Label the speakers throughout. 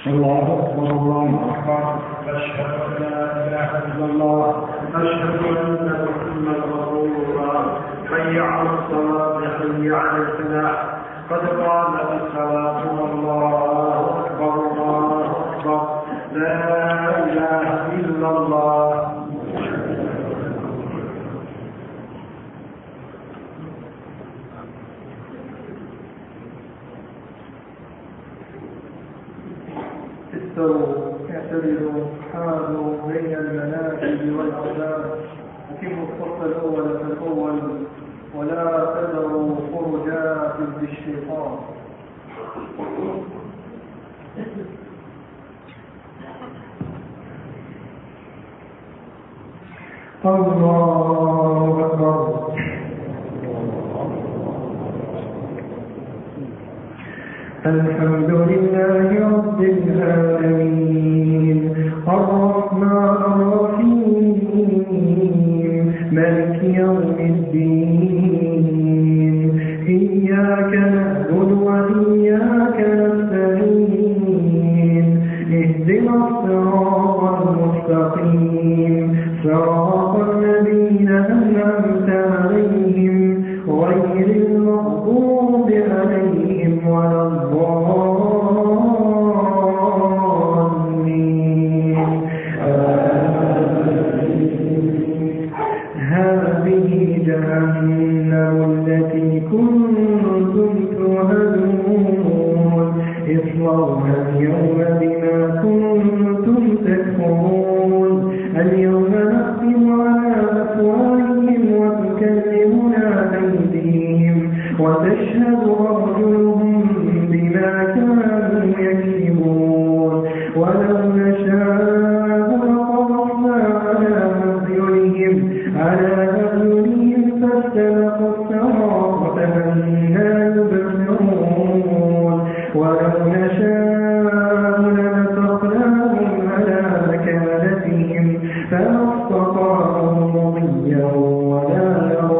Speaker 1: الله أكبر الله أكبر. أشهد أن لا إله إلا الله. أشهد أن محمدا رسول الله. حي على الصلاة حي على الفلاح. قد قامت الصلاة والله أكبر الله أكبر. لا إله إلا الله. اعتدلوا حالوا بين المناكب والأولاد. أتموا الصف الأول فالأول ولا تذروا فرجات بالشيطان. الله أكبر. الحمد لله رب العالمين الرحمن الرحيم مالك يوم الدين إياك نعبد وإياك نستعين اهدنا الصراط المستقيم صراط الذين أنعمت عليهم غير المغضوب عليهم ولا الضالين. هذه جهنم التي كنتم توعدون اصلوها اليوم بما كنتم تكفرون. اليوم نختم على أفواههم وتكلمنا أيديهم وتشهد أرجلهم بما كانوا يكسبون. ولو نشاء لطمسنا على أعينهم فاستبقوا الصراط فأنى يبصرون. ولو نشاء لمسخناهم على مكانتهم فما استطاعوا مضيا ولا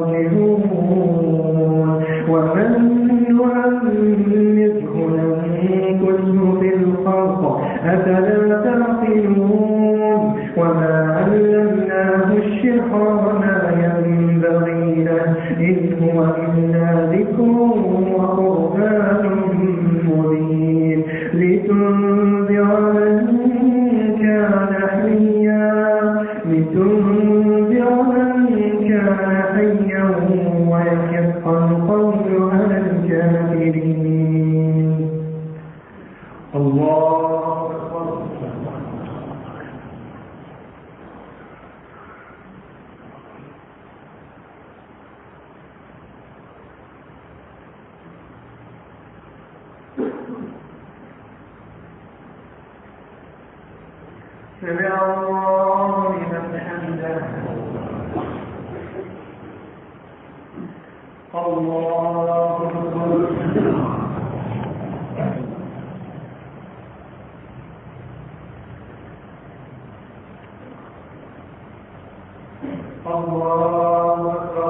Speaker 1: يرجعون. ومن نعمره ننكسه في الخلق أفلا تعقلون. وما علمناه الشعر وما ينبغي له إن هو إلا ذكر وقرآن مبين لتنذر من كان حيا ويحق القول على الكافرين. الله أكبر. سمع الله لمن حمده. الله أكبر. الله أكبر.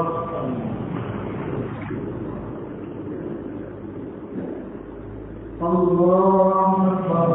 Speaker 1: الله أكبر.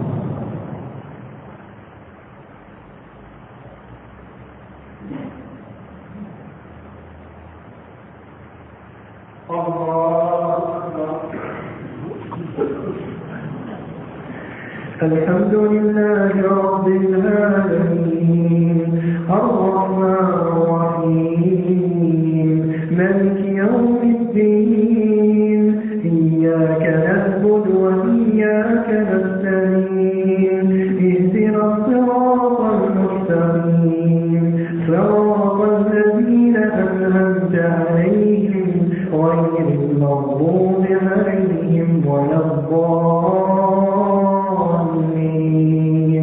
Speaker 1: الحمد لله رب العالمين الرحمن الرحيم مالك يوم الدين إياك نعبد وإياك نستعين اهدنا الصراط المستقيم صراط الذين أنعمت عليهم غير المغضوب عليهم ولا الضالين.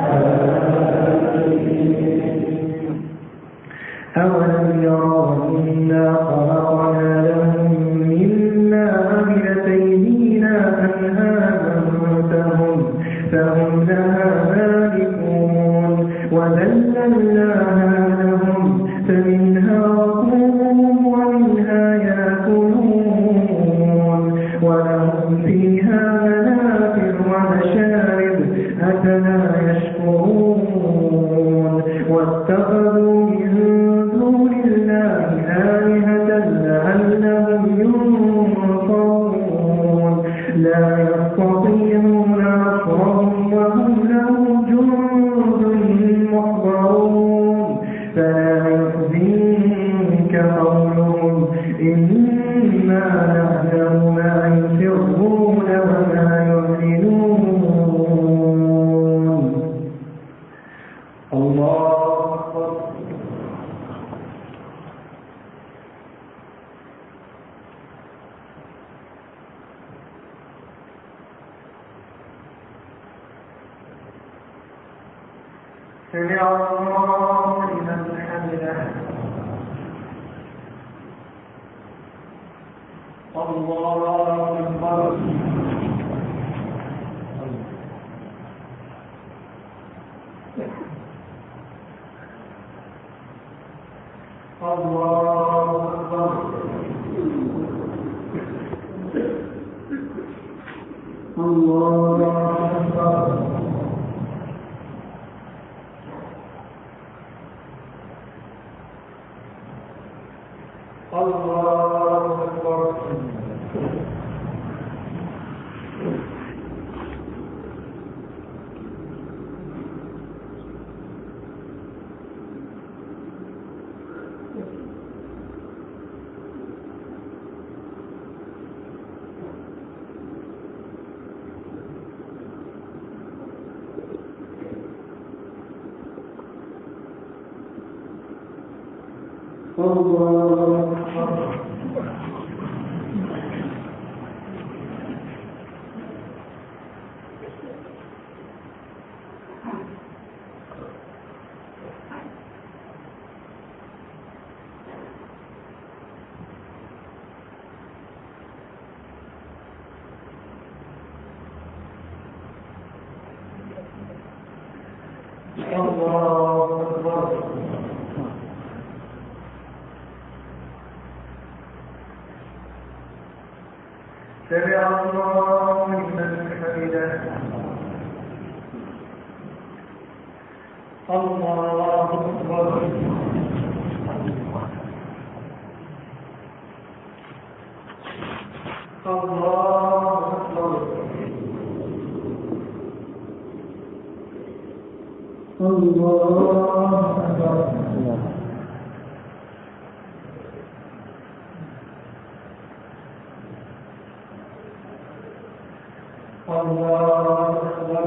Speaker 1: أولم يروا أنا خلقنا لهم مما عملت أيدينا أنعاما فهم لها مالكون وذللناها لهم فمنها ركوبهم ومنها يأكلون ولهم فيها منافع ومشارب
Speaker 2: أفلا يشكرون واتخذوا من دون الله آلهة لعلهم ينصرون لا يستطيعون نصرهم وهم لهم جند محضرون فلا يحزنك قولهم إنا نعلم ما يسرون وما يعلنون الله أكبر سمع الله لمن حمده الله أكبر الله أكبر الله أكبر الله أكبر سمع الله لمن حمده الله أكبر الله أكبر الله أكبر الله أكبر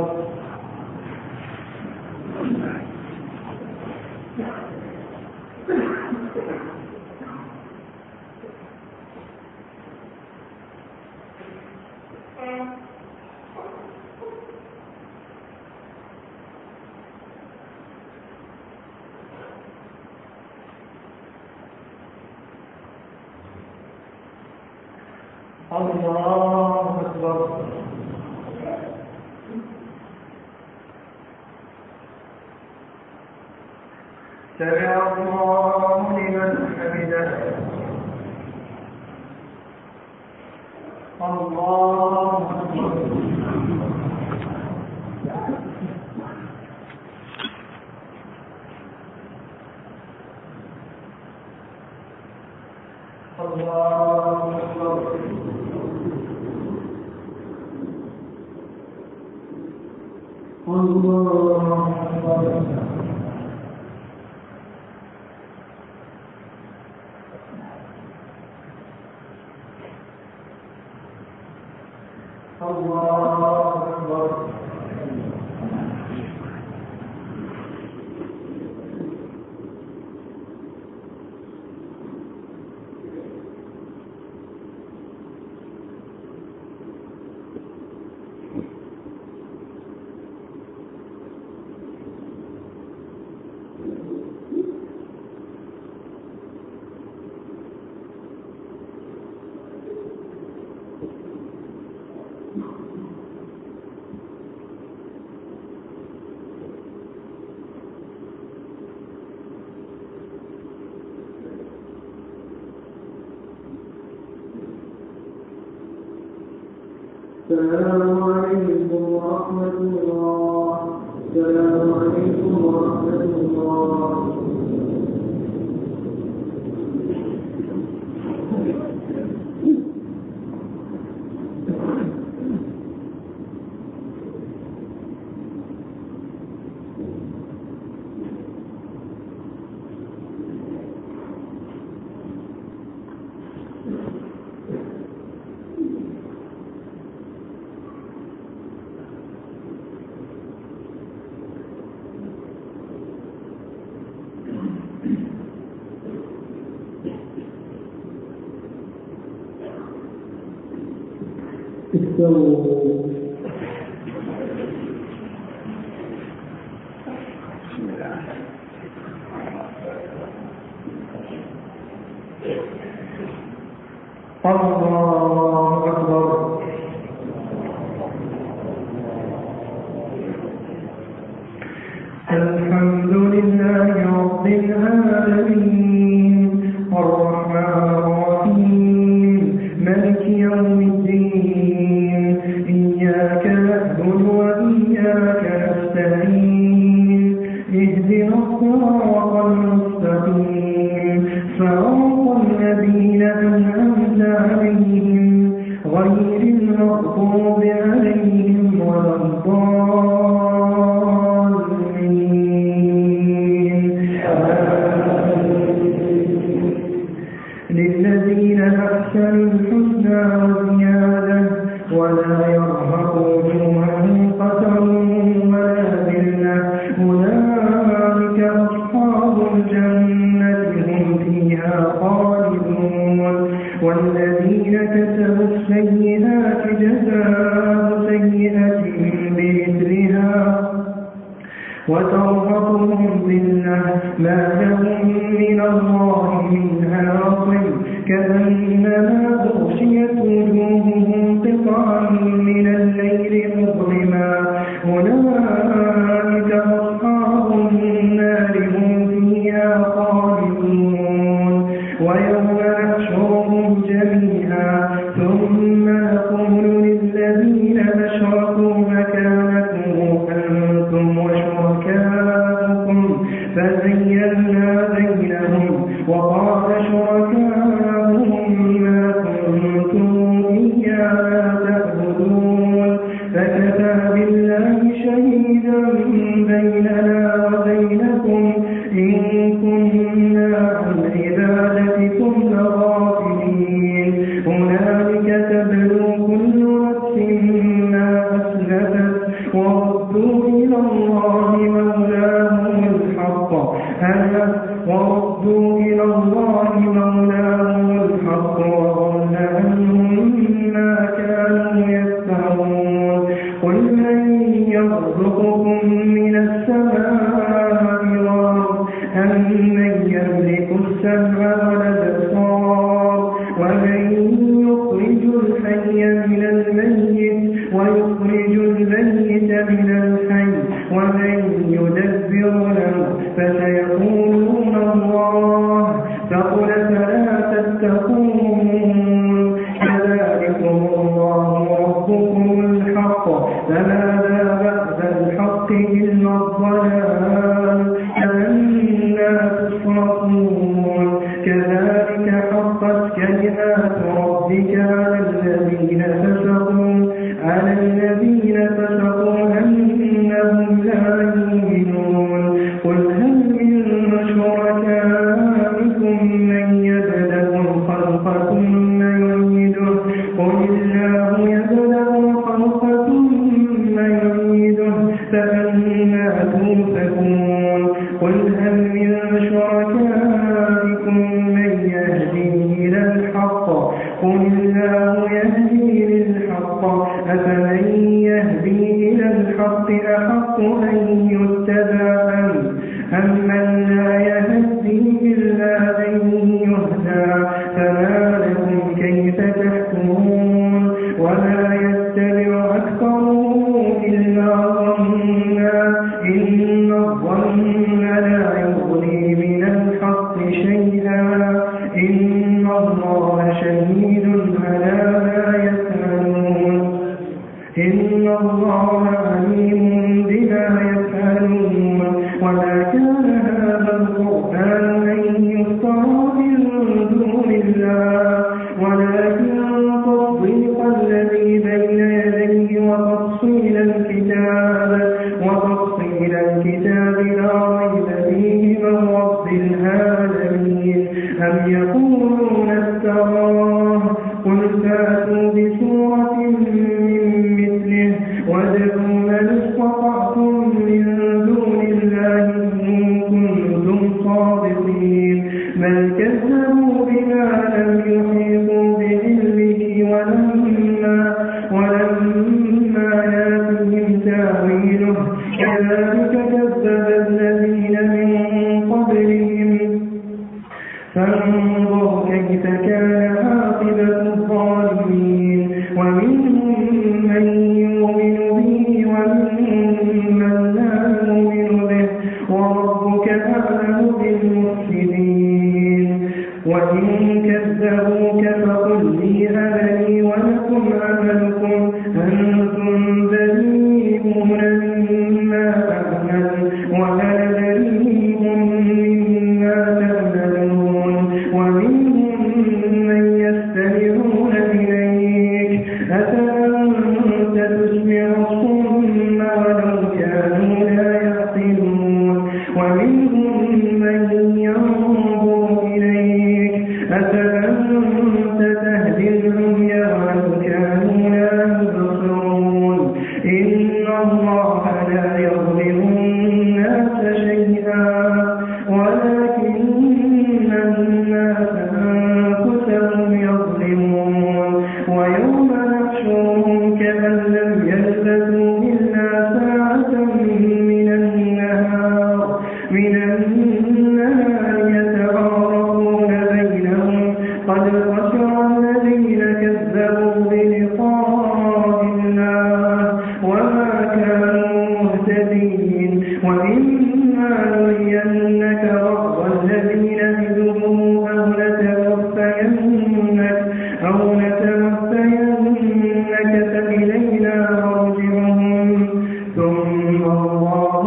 Speaker 2: الله أكبر سمع الله لمن حمده الله أكبر الله أكبر الله أكبر الله أكبر السلام عليكم ورحمة الله
Speaker 1: الله أكبر. الحمد لله رب العالمين الرحمن الرحيم مالك يوم الدين إياك نعبد وإياك نستعين اهدنا الصراط المستقيم صراط الذين أنعمت عليهم غير المغضوب عليهم ولا الضالين. للذين أحسنوا الحسنى وزيادة ولا يرهق وجوههم قتر ولا ذلة أولئك أصحاب الجنة هم فيها خالدون. والذين كسبوا السيئات جزاء سيئة بمثلها وترهقهم ذلة ما لهم من الله من عاصم كأنما أغشيت وجوههم قطعا من الليل مظلما أولئك أصحاب النار هم فيها خالدون. ويوم نحشرهم جميعا ثم نقول للذين أشركوا مكانكم أنتم وشركاؤكم فزيّلنا بينهم وقال شركاؤهم ما كنتم إيانا تعبدون فكفى بالله شهيدا بيننا وبينكم إن كنا عن عبادتكم لغافلين. هنالك تبلو كل نفس ما أسلفت وردوا إلى الله مولاهم الحق وضل عنهم ما كانوا يفترون. قل من يرزقكم من السماء والأرض أمن يملك السمع والأبصار ومن يخرج الحي من الميت ويخرج الميت من الحي ومن يدبر له فسيقولون الله فقل فلا تتقون. كذلكم الله ربكم الحق فماذا بعد الحق إلا الضلال أنا تصرفون. كذلك حقت كلمات ربك على الذين فسقوا أنهم لا يؤمنون. قل هل من شركائكم من يبدأ الخلق ثم يعيده قل الله يبدأ الخلق ثم يعيده فأنى تؤفكون. قل هل من شركائكم من يهدي إلى الحق قل الله يهدي للحق أفمن يهدي إلى الحق أحق أن يتبع أمن لا يهدي إلا أن يهدى فما لكم كيف تحكمون. وما يتبع أكثرهم إلا ظنا إن الظن لا يغني من الحق شيئا إن الله شهيد على ما يفعلون إن الله عليم بما يفعلون.
Speaker 3: الكتاب وتفصيل الكتاب لا ريب فيه من رب العالمين أم يقولون افتراه قل فاتوا بسورة من مثله وادعوا من استطعتم من دون الله إن كنتم صادقين بل كذبوا بما لم يحيطوا بعلمه ولما ياتهم تاويله كذلك كذب الذين من قبلهم فانظر كيف كان عاقبة الظالمين ومنهم من يؤمن به ومنهم من لا يؤمن به وربك أعلم بالمفسدين وإن كذبوك فقل لي عملي ولكم عملكم أنتم بريئون مما أعمل وأنا بريء مما تعملون ومنهم من يستمعون إليك أفأنت تسمع الصم ولو كانوا لا يعقلون ومنهم من ينظر إليك أفأنت تهدي العمي ولو كانوا لا يبصرون إن الله لا يظلم الناس شيئا ولكن الناس أنفسهم يظلمون ويوم نحشرهم كأن لم يلبثوا إلا ساعة من النهار يتعارفون بينهم قد خسر الذين كذبوا بلقاء الله وما كانوا مهتدين وإما نرينك بعض الذين نعدهم أو نتوفينك فإلينا مرجعهم ثم الله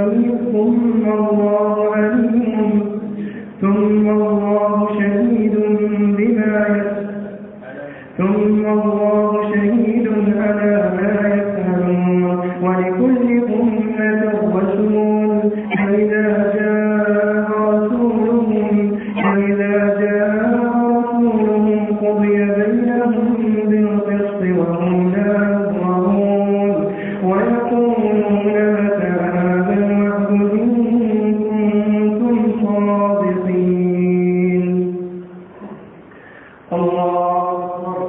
Speaker 3: شهيد على ما يفعلون ولكل أمة رسول فإذا جاء رسولهم قضي بينهم بالقسط وهم لا يظلمون ويقولون متى هذا الوعد إن كنتم صادقين الله أكبر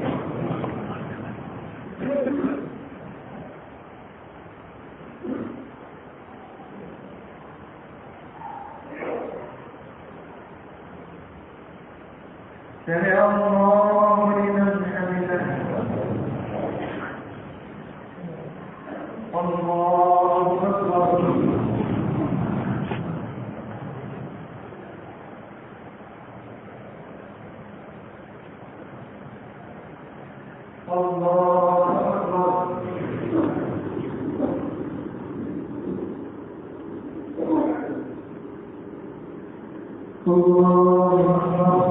Speaker 3: سمع الله لمن حمده الله أكبر الله أكبر الله أكبر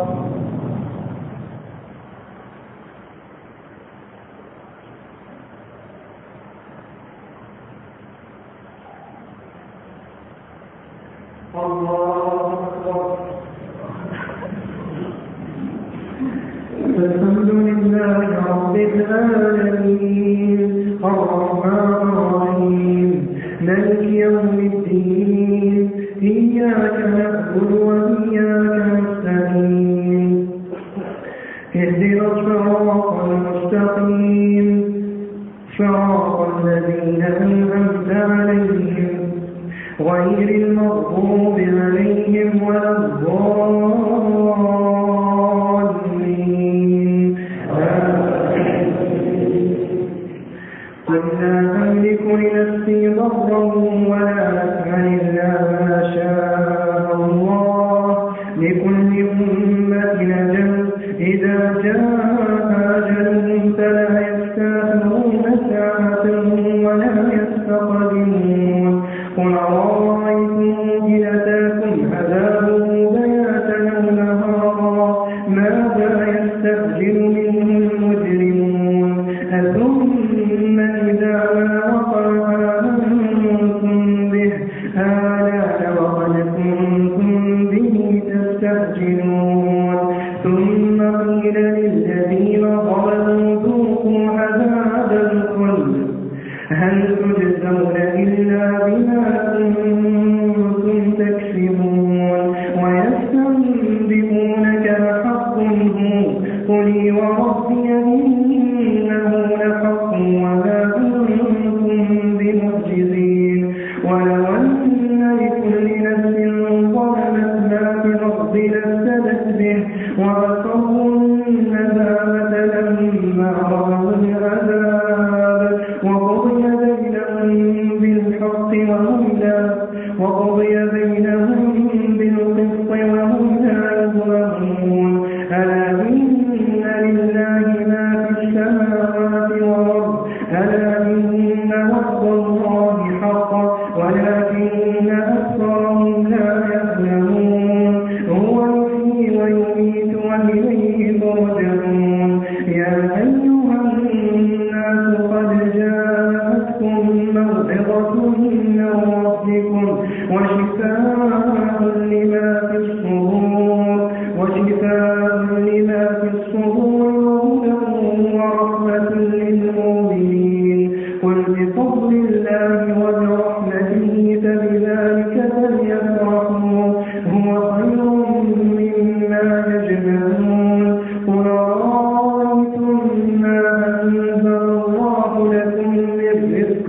Speaker 3: الحمد لله رب العالمين الرحمن الرحيم مالك يوم الدين إياك نعبد وإياك نستعين اهدنا الصراط المستقيم صراط الذين أنعمت عليهم غير المغضوب عليهم ولا الضالين قل لا أملك لنفسي ضرا ولا نفعا إلا ما شاء الله لكل أمة أجل إذا جاء أجلهم فلا يستأخرون ساعة ولا يستقدمون قل أرأيتم إن أتاكم عذابه بياتا أو نهارا ماذا يستعجل منه المجرمون ثم إذا ما وقع تجزون إلا بما كنتم تكسبون ويستنبئونك أحق هو قل وربي إنه لحق وما كنتم بمعجزين ولو أن لكل نفس ظلمت ما في الأرض لافتدت به وأسروا الندامة لما رأوا العذاب وقضي بينهم بالقسط وهم لا يظلمون ألا إن لله ما في السماوات والأرض ألا إن وعد الله حق ولكن أكثرهم لا يعلمون هو يحيي ويميت وإليه ترجعون يا أيها الناس قد جاءتكم موعظة من ربكم وشفاء لما في الصدور وهدى ورحمة للمؤمنين قل بفضل الله وبرحمته فبذلك فليفرحوا هو خير مما يجمعون قل أرأيتم ما أنزل الله لكم من رزق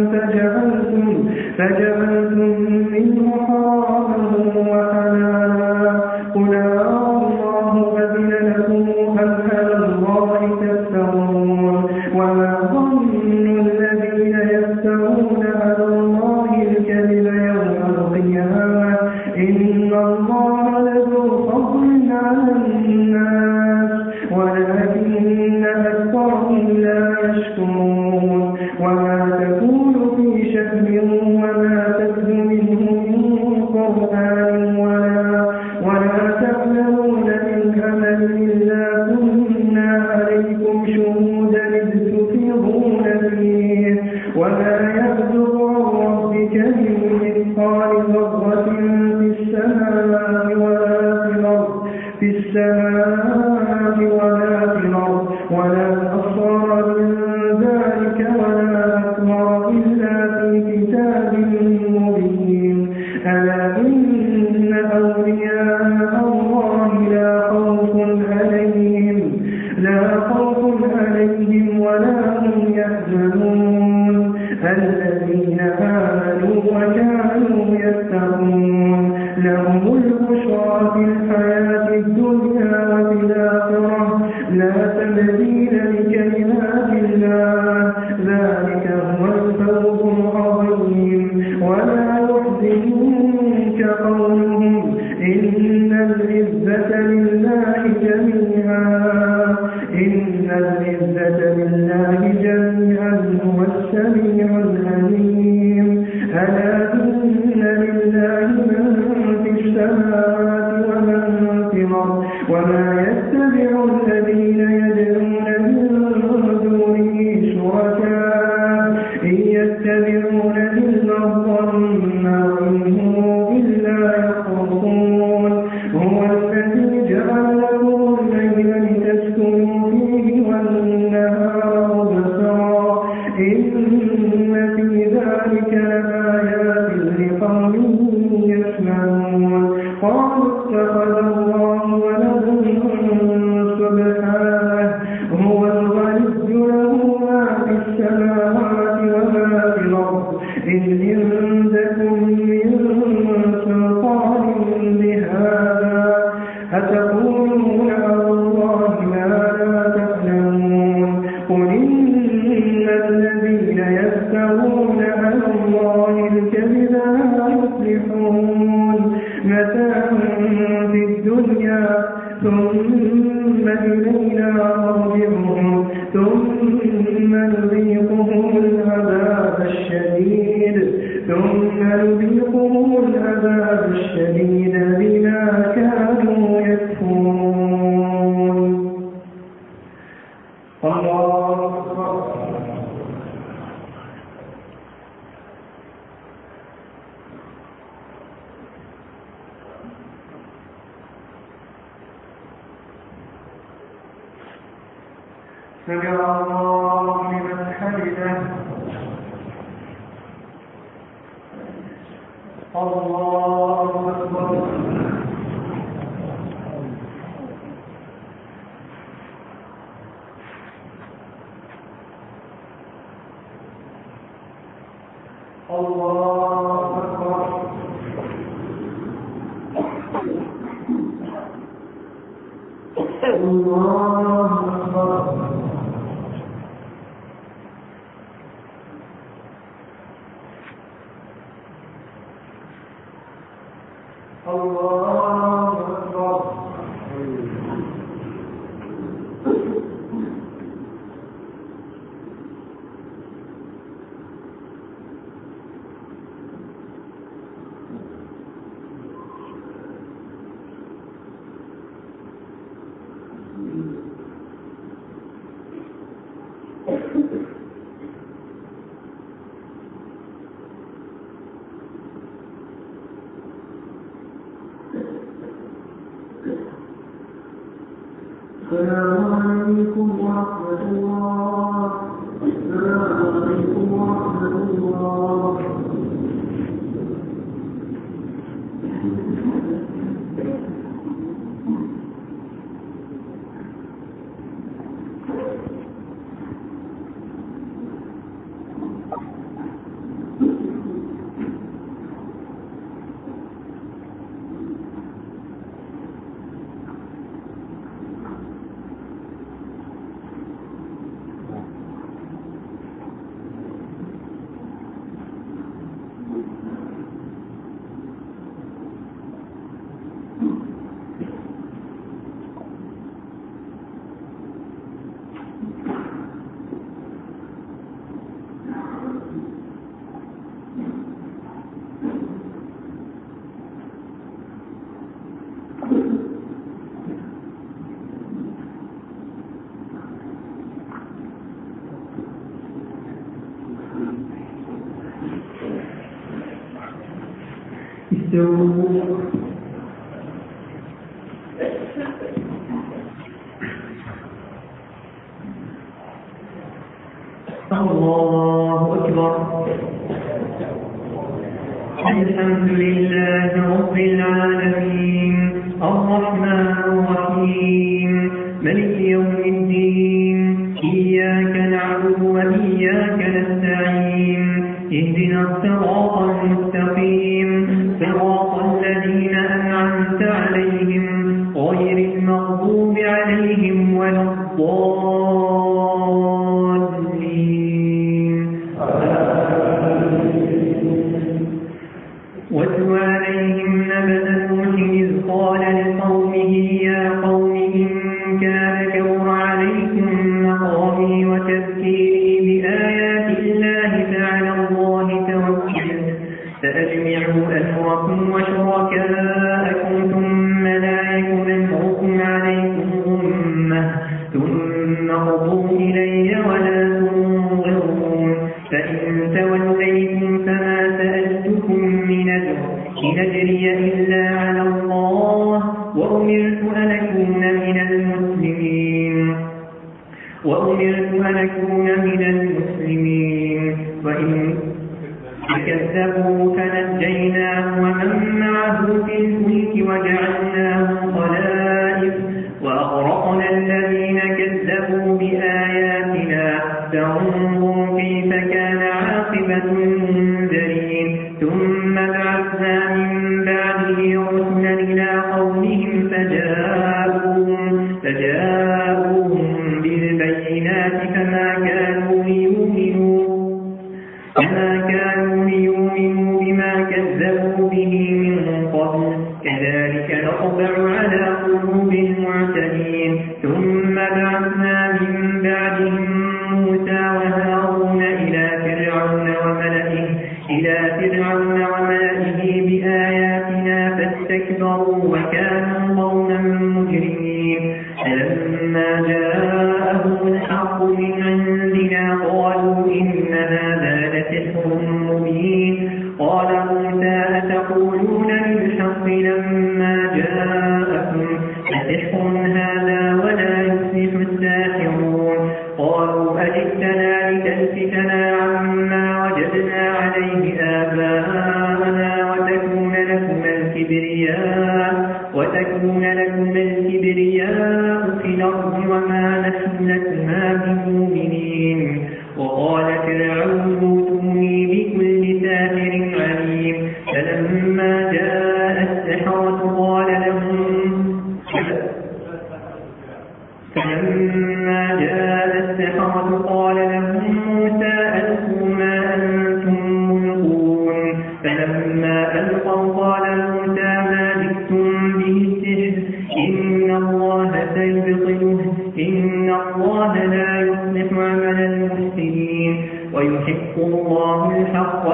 Speaker 3: فجعلتم منه حراما وحلالا قل الله أذن لكم أم على الله تفترون وما ظن الذين يفترون على الله الكذب يوم القيامة إن الله لذو فضل على الناس ولكن أكثرهم لا يشكرون وما تكون في شأن وما تتلو منه من قرآن ولا تعلمون من عمل إلا كنا عليكم شهودا إذ تفيضون فيه وما يبدو عن ربك من مثقال ذرة في السماء ولا في الأرض ولا أصغر من ذلك ولا أكبر إلا في كتاب مبين ألا إن أولياء الله لا خوف عليهم ولا هم يحزنون الذين آمنوا وكانوا يتقون لهم البشرى في الحياة الدنيا وفي الآخرة لا تبديل لكلمات الله ذلك هو الفوز العظيم ولا يحزنك قولهم إن العزة لله جميعا هو السميع العليم ألا إن لله من في السماوات ومن في الأرض وما يتبع الذين يدعون من دونه شركاء إن يتبعون إلا الظن وإن هم إلا يخرصون هو الذي جعل لكم الليل لتسكنوا فيه والنهار مبصرا إن في ذلك لآيات لقوم يسمعون قالوا اتخذ الله ولدا سبحانه هو الغني له ما في السماوات وما في الأرض إن عندكم من سلطان بهذا أتقولون على الله ما لا تعلمون قل إن الذين يفترون على الله الكذب لا يفلحون متاع في الدنيا ثم إلينا مرجعهم ثم نذيقهم العذاب الشديد بما كانوا يكفرون الله أكبر سمع الله لمن حمده
Speaker 1: الله أكبر. الله أكبر. الله أكبر. الله أكبر. السلام عليكم ورحمة الله. السلام عليكم ورحمة الله. الله أكبر. الحمد لله رب العالمين الرحمن الرحيم ملك يوم الدين إياك نعبد وإياك نستعين اهدنا الصراط المستقيم صراط الذين أنعمت عليهم غير المغضوب عليهم ولا الضالين. واتل عليهم نبأ نوح إذ قال لقومه يا قوم إن كان كبر عليكم مقامي وتذكيري بآيات الله فعلى الله توكلت فأجمعوا أمركم وشركاءكم ثم لا يكن أمركم عليكم غمة ثم قضوا إلي ولا تنظرون فإن توليتم فما سألتكم من أجر إن أجري إلا على الله وأمرت أن أكون من المسلمين وإن كذبوا فنجيناه ومن معه في الفلك وجعلناهم خلائف وأغرقنا الذين كذبوا بآياتنا فانظر كيف كان عاقبة المنذرين ثم بعثنا من بعده رسلا إلى قومهم فجاءوهم بالبينات فما كانوا ليؤمنوا بما كذبوا به من قبل كذلك نطبع على قلوب المعتدين ثم بعثنا من بعدهم موسى وهارون إلى فرعون وملئه بآياتنا فاستكبروا وكانوا قوما مجرمين فلما جاءهم الحق من عندنا قالوا إن هذا لسحر مبين قال موسى أتقولون للحق لما جاءكم أسحر هذا ولا يفلح الساحرون قالوا أجئتنا لتلفتنا عما وجدنا عليه آباءنا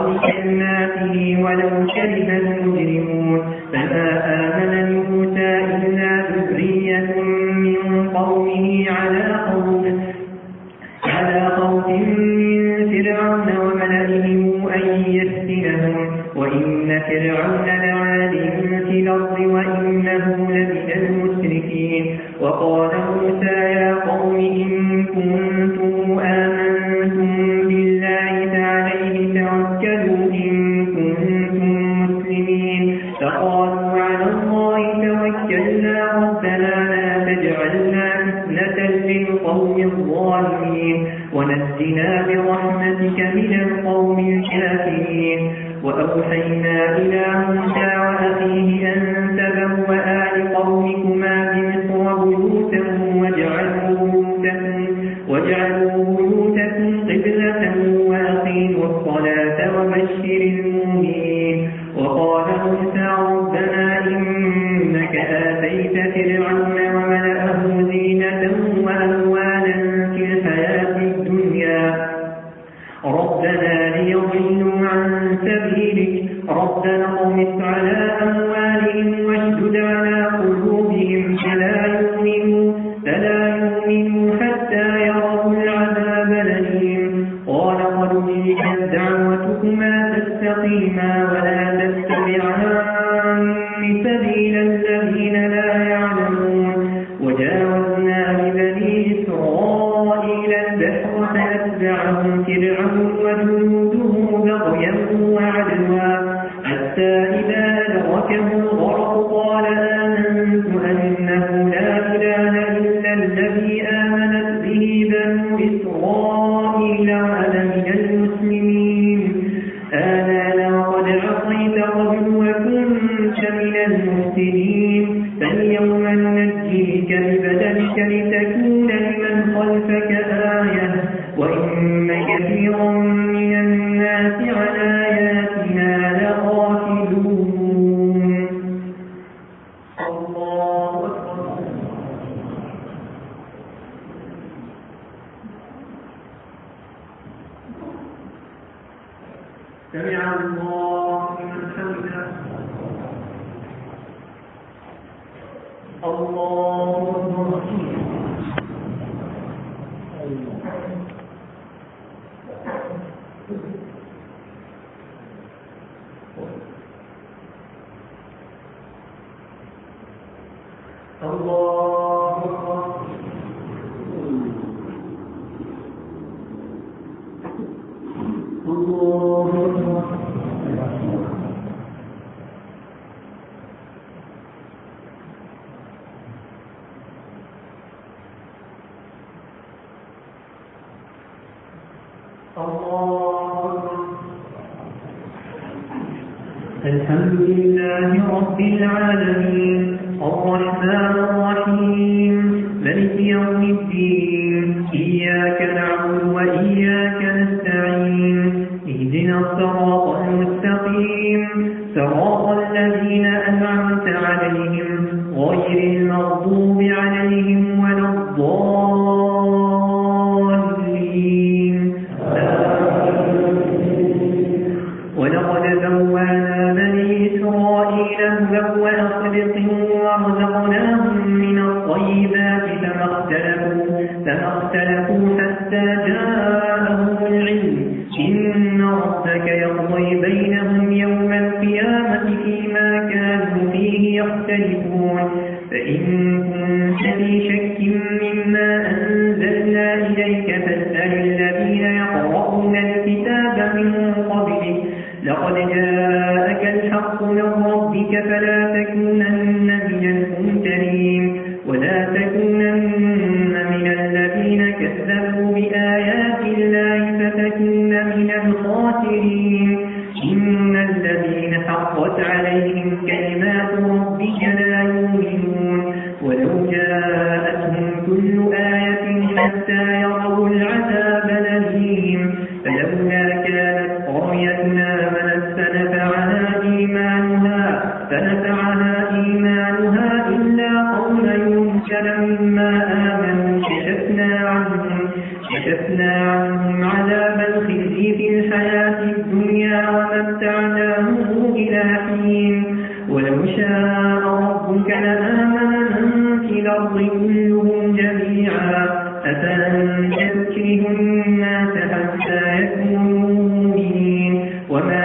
Speaker 3: بكلماته ولو كره المجرمون فما آمن لموسى إلا ذرية من قومه على خوف من فرعون وملئهم أن يفتنهم وإن فرعون لعال في الأرض وإنه لمن المسرفين وقال موسى يا قوم إن كنتم آمنتم بالله فعليه توكلوا إن كنتم مسلمين فقالوا على الله توكلنا ربنا لا تجعلنا فتنة للقوم الظالمين ونجنا برحمتك من القوم الكافرين وأوحينا إلى موسى وأخيه أن تبوأ لقومكما بمصر بيوتا واجعلوا بيوتكم قبلة وأقيموا الصلاة وبشر المؤمنين وقال موسى ربنا إنك آتيت فرعون وملأه زينة وأموالا في الحياة الدنيا ربنا ليضلوا عن سبيلك ربنا اطمس على أموالهم واشدد على قلوبهم فلا يؤمنوا حتى يروا العذاب الأليم قال قد أجيبت دعوتكما فاستقيما ولا تتبعان سبيل الذين لا يعلمون وجاوزنا ببني إسرائيل البحر فأتبعهم فرعون وجنوده بغيا وعدوا حتى إذا أدركه الغرق قال آمنت أنه لا إله إلا الذي آمنت به بنو إسرائيل وأنا من المسلمين آلان وقد عصيت قبل وكنت من المفسدين فاليوم ننجيك ببدنك لتكون لمن خلفك آية وإن كثيرا من الناس عن آياتنا لغافلون الله أكبر سمع الله لمن حمده الله أكبر الله أكبر الله أكبر الحمد لله رب العالمين الرحمن الرحيم مالك يوم الدين إياك نعبد وإياك نستعين اهدنا الصراط المستقيم صراط الذين أنعمت عليهم غير المغضوب عليهم ولا الضالين ولقد بوأنا بني إسرائيل مبوأ صدق ورزقناهم من الطيبات فما اختلفوا حتى جاءهم العلم إن ربك يقضي بينهم يوم القيامة فيما كانوا فيه يختلفون فإن كنت في شك مما أنزلنا إليك فاسأل الذين يقرؤون الكتاب من قبلك لقد جاءك الحق من ربك فلا تكونن من الممترين ولا تكونن من الذين كذبوا بآيات الله فتكون من الخاسرين إن الذين حقت عليهم كلمات ربك لا يؤمنون ولو جاءتهم كل آية حتى يروا العذاب الأليم فلولا كانت قريتنا فنفعها إيمانها إلا قوم يونس لما آمنوا كشفنا عنهم عذاب الخزي في الحياة الدنيا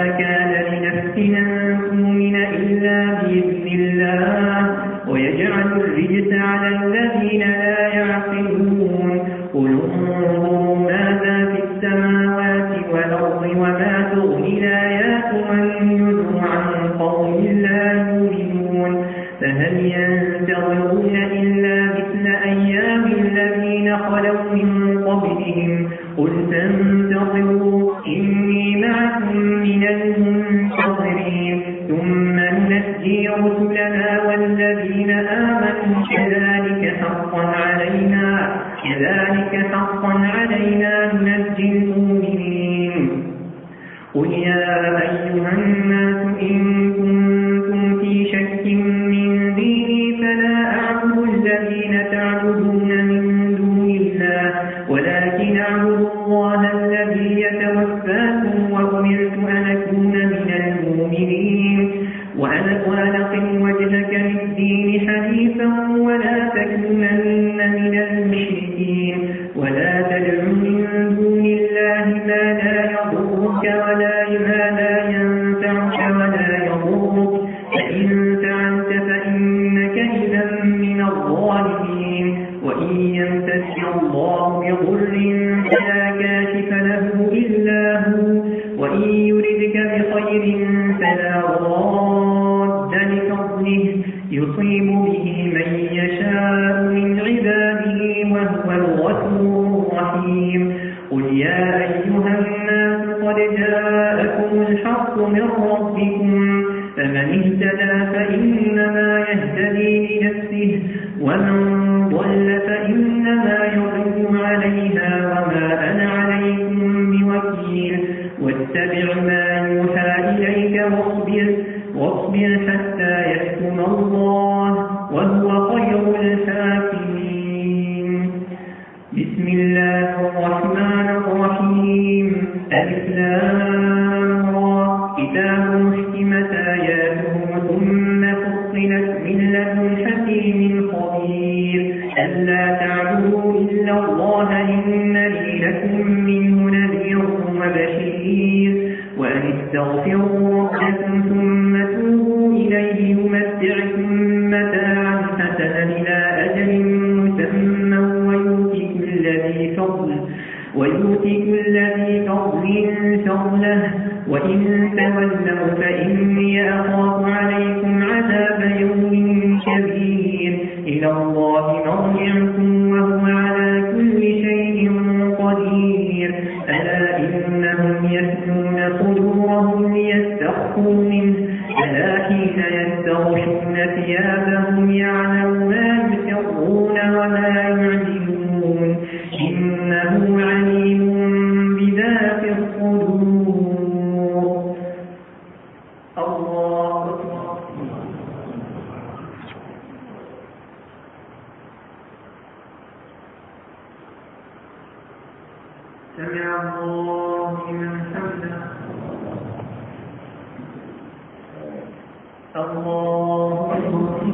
Speaker 3: وما كان لنفس أن تؤمن إلا بإذن الله ويجعل الرجس على الذين لا يعقلون قل انظروا ماذا في السماوات والأرض وما تغني الآيات والنذر عن قوم لا يؤمنون فهل ينتظرون إلا مثل أيام الذين خلوا من قبلهم قل فانتظروا إني معكم من المنتظرين ثم ننجي رسلنا والذين آمنوا كذلك حقا علينا ننجي المؤمنين قل يا أيها الناس إن كنتم في شك من ديني فلا أعبد الذين تعبدون من دون الله ولكن أعبد الله الذي يتوفاكم وأمرت أن أكون من المؤمنين وأن أقم وجهك للدين حنيفا ولا تكونن من المشركين ولا تدع من دون الله ما لا يضرك ولا ينفعك ولا يضرك فإن فعلت فإنك إذا من الظالمين وإن يمسسك الله بضر فلا كاشف له إلا هو وإن يردك بخير فلا راد لفضله يصيب به من يشاء من عباده وهو الغفور الرحيم قل يا أيها الناس قد جاءكم الحق من ربكم فمن اهتدى فإنما يهتدي لنفسه ومن ضل فإنما يضل عليها وما أنا عليكم بوكيل واتبع ما يوحى إليك واصبر حتى يحكم الله وهو خير الحاكمين بسم الله الرحمن الرحيم ألف لام را كتاب أحكمت آياته ثم فصلت من لدن حكيم خبير ألا تعبدوا إلا الله إنني لكم منه نذير وبشير وأن استغفروا ربكم ثم توبوا إليه يمتعكم متاعا حسنا إلى أجل مسمى ويؤتي كل ذي فضل فضله وإن تولوا فإني أخاف عليكم عذاب يوم كبير إلى الله مرجعكم وهو على كل شيء قدير ألا إنهم يثنون صدورهم ليستخفوا منه ألا حين يستغشون ثيابهم يعلم ما يسرون وما يعلنون إنه عليم بذات الصدور الله أكبر سمع الله لمن حمده الله أكبر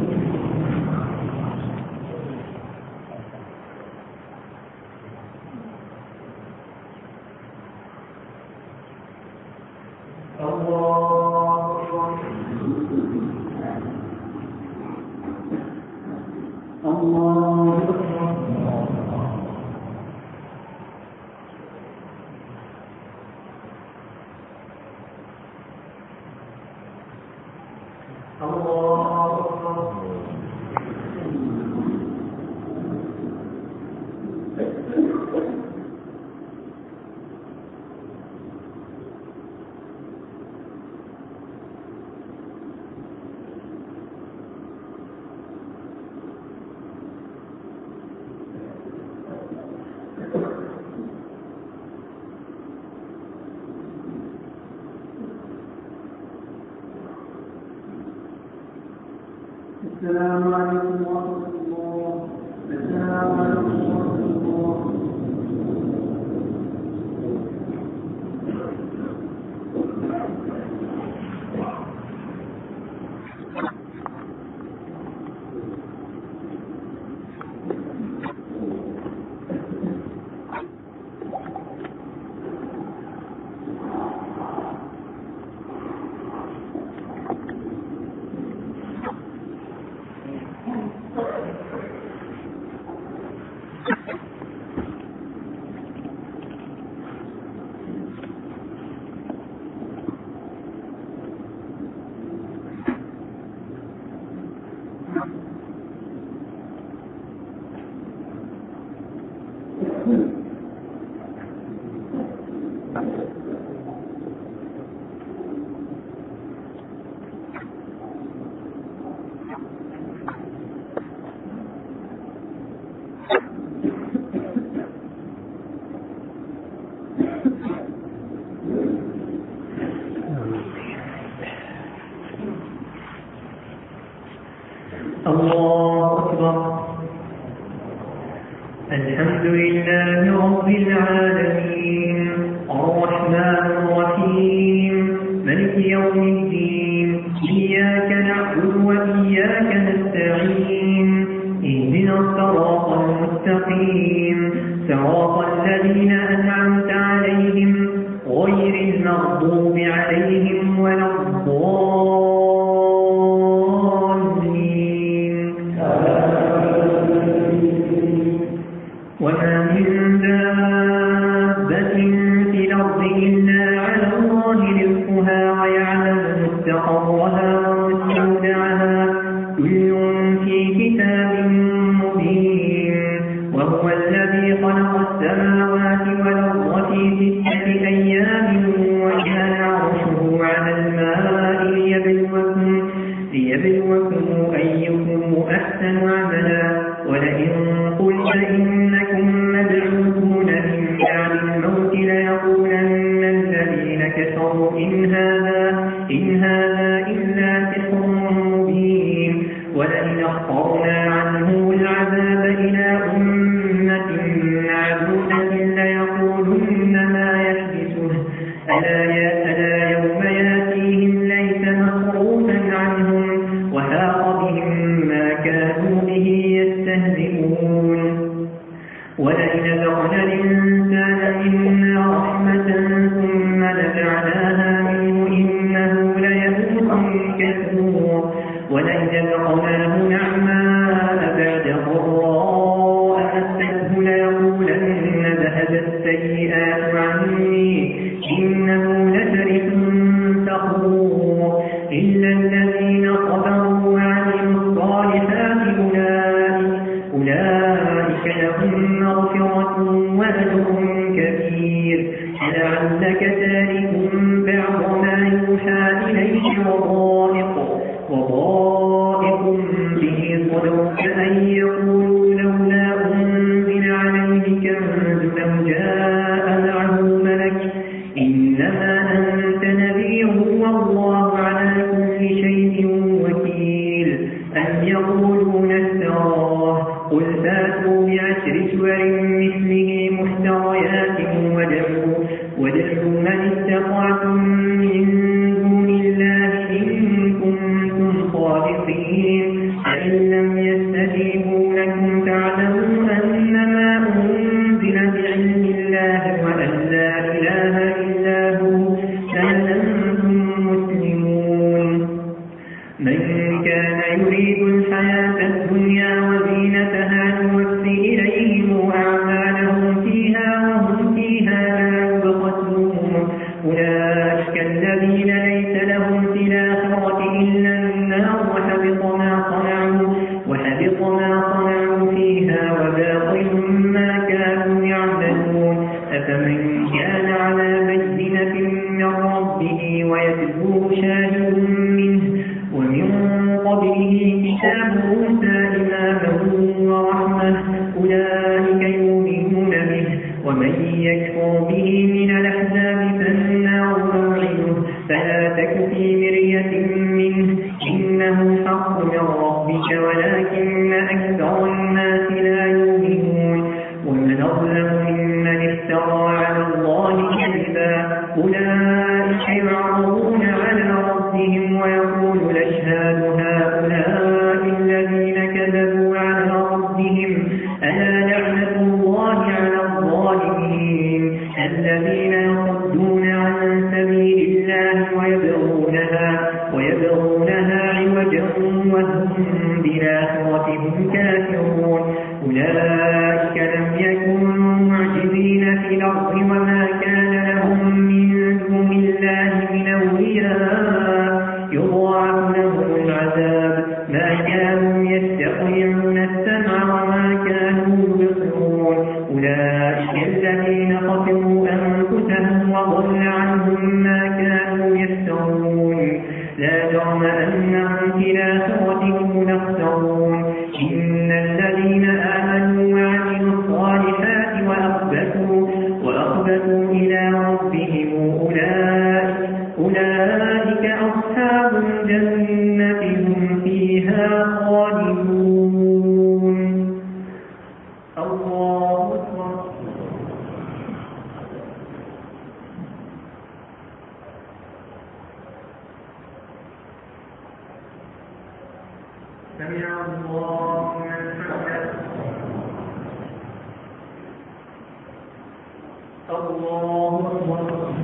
Speaker 3: السلام عليكم ورحمة الله. السلام عليكم ورحمة الله.
Speaker 4: الله أكبر. الحمد لله رب العالمين الرحمن الرحيم ملك يوم الدين إياك نعبد وإياك نستعين اهدنا الصراط المستقيم صراط الذين أنعمت عليهم غير المغضوب عليهم ولا الضالين. وما من دابة في الأرض إلا على الله رزقها ويعلم مستقرها ومستودعها كل في كتاب مبين. وهو الذي خلق السماوات والأرض في 6 أيام وكان عرشه على الماء ليبلوكم أيكم أحسن عملا. ولئن قلت إنكم مبعوثون من بعد الموت ليقولن الذين كفروا إن هذا إلا سحر مبين. ولئن أخرنا عنه العذاب إلى أمة معدودة ليقولن ما يحدثه ألا يوم ياتيهم ليس مصروفا عنهم وحاق بهم ما كانوا به يستهزئون. ولئن ذقنا الإنسان منا رحمة ثم نزعناها منه إنه ليئوس كفور. ولئن ذقناه نعماء بعد ضراء مسته ليقولن ذهبت السيئات عني إنه لفرح فخور. إلا الذين صبروا وعملوا الصالحات أولئك لهم مغفرة وأجر كبير. لعلك تارك بعض ما يوحى إليك وضائق به صدرك أن يقولوا لولا أنزل عليه كنز لو جاء معه ملك إنما أنت نذير والله على كل شيء وكيل. أم يقولون افتراه قل فاتوا ب10 سور مثله محتريات وادعوا من استطعتم من دون الله إن كنتم صادقين. فإن لم يستجيبوا لكم فاعلموا أنما أنزل بعلم الله وأن لا إله إلا هو فهل أنتم مسلمون. من كان يريد الحياة الدنيا وزينتها نوفي إليهم أعمالهم فيها وهم فيها لا يبخسون. أولئك الذين ليس لهم في الآخرة إلا النار وحبط ما صنعوا فيها وباطل ما كانوا يعملون. أفمن كان على بينة من ربه ويتلوه شاهد منه ومن قبله كتاب موسى إماما ورحمة أولئك يؤمنون به. ومن يكفر به من الأحزاب فالنار موعده فلا تك في مرية منه إنه الحق من ربك ولكن أكثر الناس لا يؤمنون. ومن أظلم ممن افترى على الله كذبا أولئك يعرضون على ربهم ويقول الأشهاد هؤلاء الذين كذبوا على ربهم ألا لعنة الله على الظالمين الذين يصدون عن سبيل الله ويبغونها عوجا وهم بالآخرة هم كافرون. أولئك لم يكونوا معجزين في الأرض وما كان لهم من دون الله من أولياء يضاعف لهم العذاب ما كانوا يستطيعون السمع وما كانوا يبصرون. أولئك الذين خسروا أنفسهم وضل عنهم ما كانوا يفترون. لا جرم أنهم في الآخرة هم الأخسرون. إن الذين آمنوا وعملوا الصالحات وأخبتوا إلى ربهم أولئك أصحاب الجنة هم فيها خالدون. الله أكبر. سمع الله لمن حمده. الله أكبر.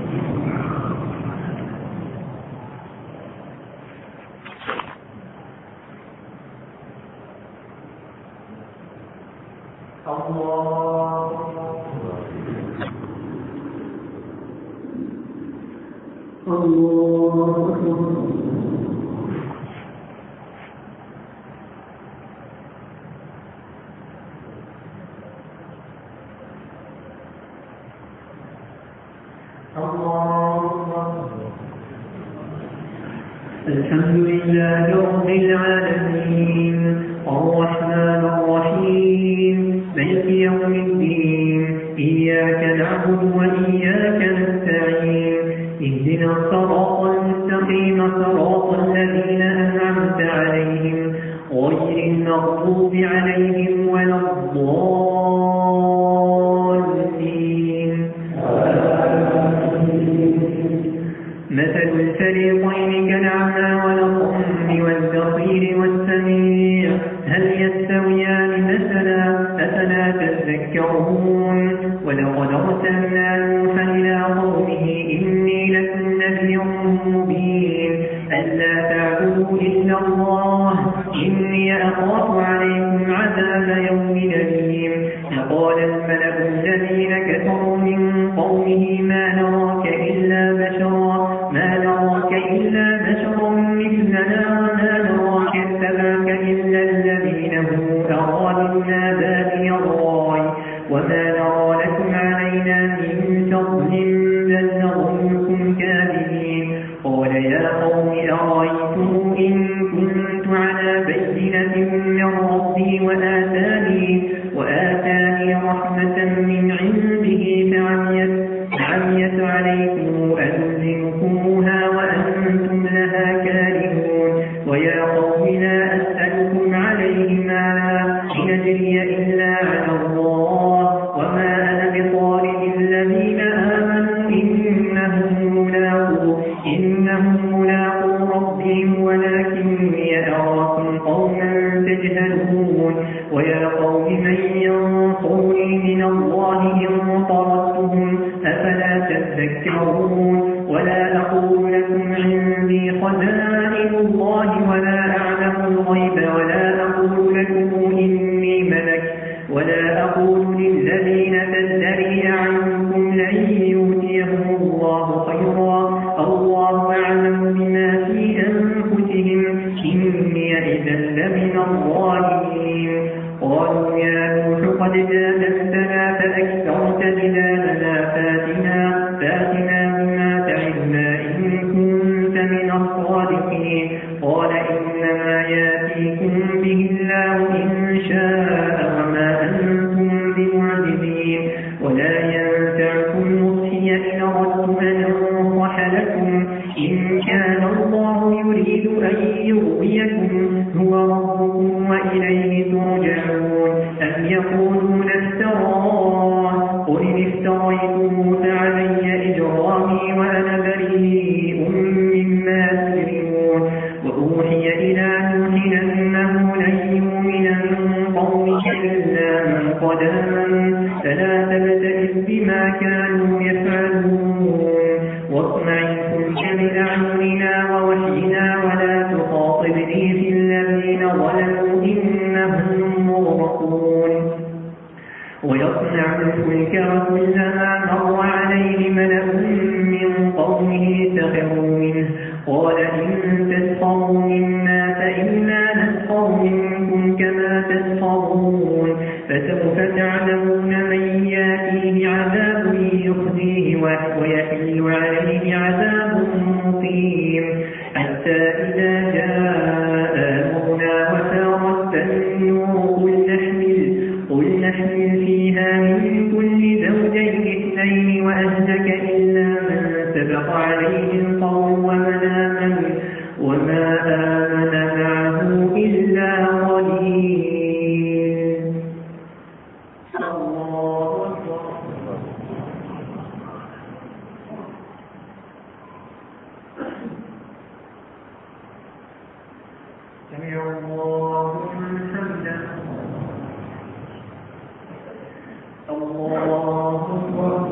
Speaker 4: الحمد لله رب العالمين الرحمن الرحيم مالك يوم الدين إياك نعبد وإياك نستعين اهدنا الصراط المستقيم صراط الذين أنعمت عليهم غير المغضوب عليهم ولا الضالين. مثل الفريقين كالأعمى والأصم والبصير والسميع هل يستويان مثلا أفلا تذكرون. ولقد أرسلنا نوحا إلى قومه إني لكم نذير مبين ألا تعبدوا إلا الله إني أخاف عليكم عذاب يوم أليم. فقال الملأ الذين كفروا من قومه ما نراك إلا بشرا مثلنا وما نراك اتبعك إلا الذين هم أرادنا بادي الرأي وما نرى لكم علينا من فضل بل نظنكم كاذبين. قال يا قوم أرأيتم إن كنت على بينة من ربي وآتاني رحمة من عنده فعميت عليكم ألزمكموها وأنتم لها كارهون. ويا قوم لا أسألكم عليه مالا إن أجري إلا على الله وما أنا بطارد الذين آمنوا إنهم ملاقو ربهم ولكني أراكم قوما تجهلون. ويا قوم من ينصرني من الله إن طردتهم أفلا تذكرون. ولا أقول لكم عندي خزائن الله ولا أعلم الغيب ولا أقول لكم إني ملك ولا أقول للذين تزدري أعينكم لن يؤتيهم الله خيرا الله أعلم بما في أنفسهم إني إذا لمن الظالمين. قالوا يا نوح قد جادلتنا فأكثرت جدالنا فاتنا بما تعدنا إن كنت من الصادقين. قال إنما يأتيكم به الله إن شاء وما أنتم بمعجزين. ولا ينفعكم نصحي إن أردت أن أنصح لكم إن كان الله يريد أن يغويكم هو ربكم وإليه ترجعون. أم يقولون افتراه قل إن افتريته فعلي إجرامي وأنا بريء مما تجرمون. وأوحي إلى نوح أنه لن يؤمن من قومك إلا من قد آمن فلا تبتئس بما كانوا يفعلون. واصنع الفلك بأعيننا ووحينا ولا تخاطبني في الذين ظلموا إنهم مغرقون. ويصنع الفلك وكلما مر عليه ملأ من قومه سخروا منه قال إن تسخروا منا فإنا نسخر منكم كما تسخرون. فسوف تعلمون من يأتيه عذاب يخزيه ويحل عليه عذاب مقيم. حتى إذا جاء أمرنا وفارت النور قل نحمل فيها من كل زوجين اثنين وأهلك إلا من سبق عليه القول وما آمن معه سمع الله لمن حمده الله أكبر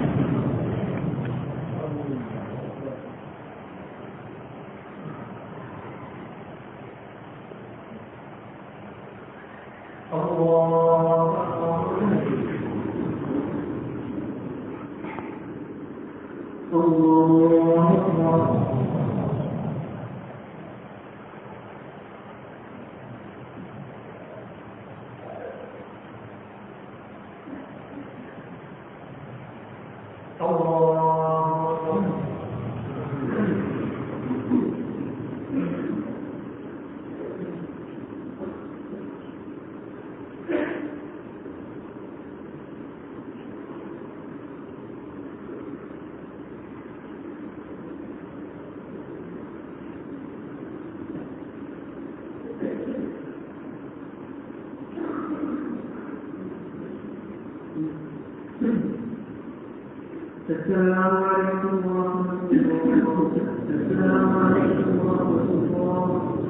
Speaker 4: السلام عليكم ورحمة الله. السلام عليكم ورحمة الله.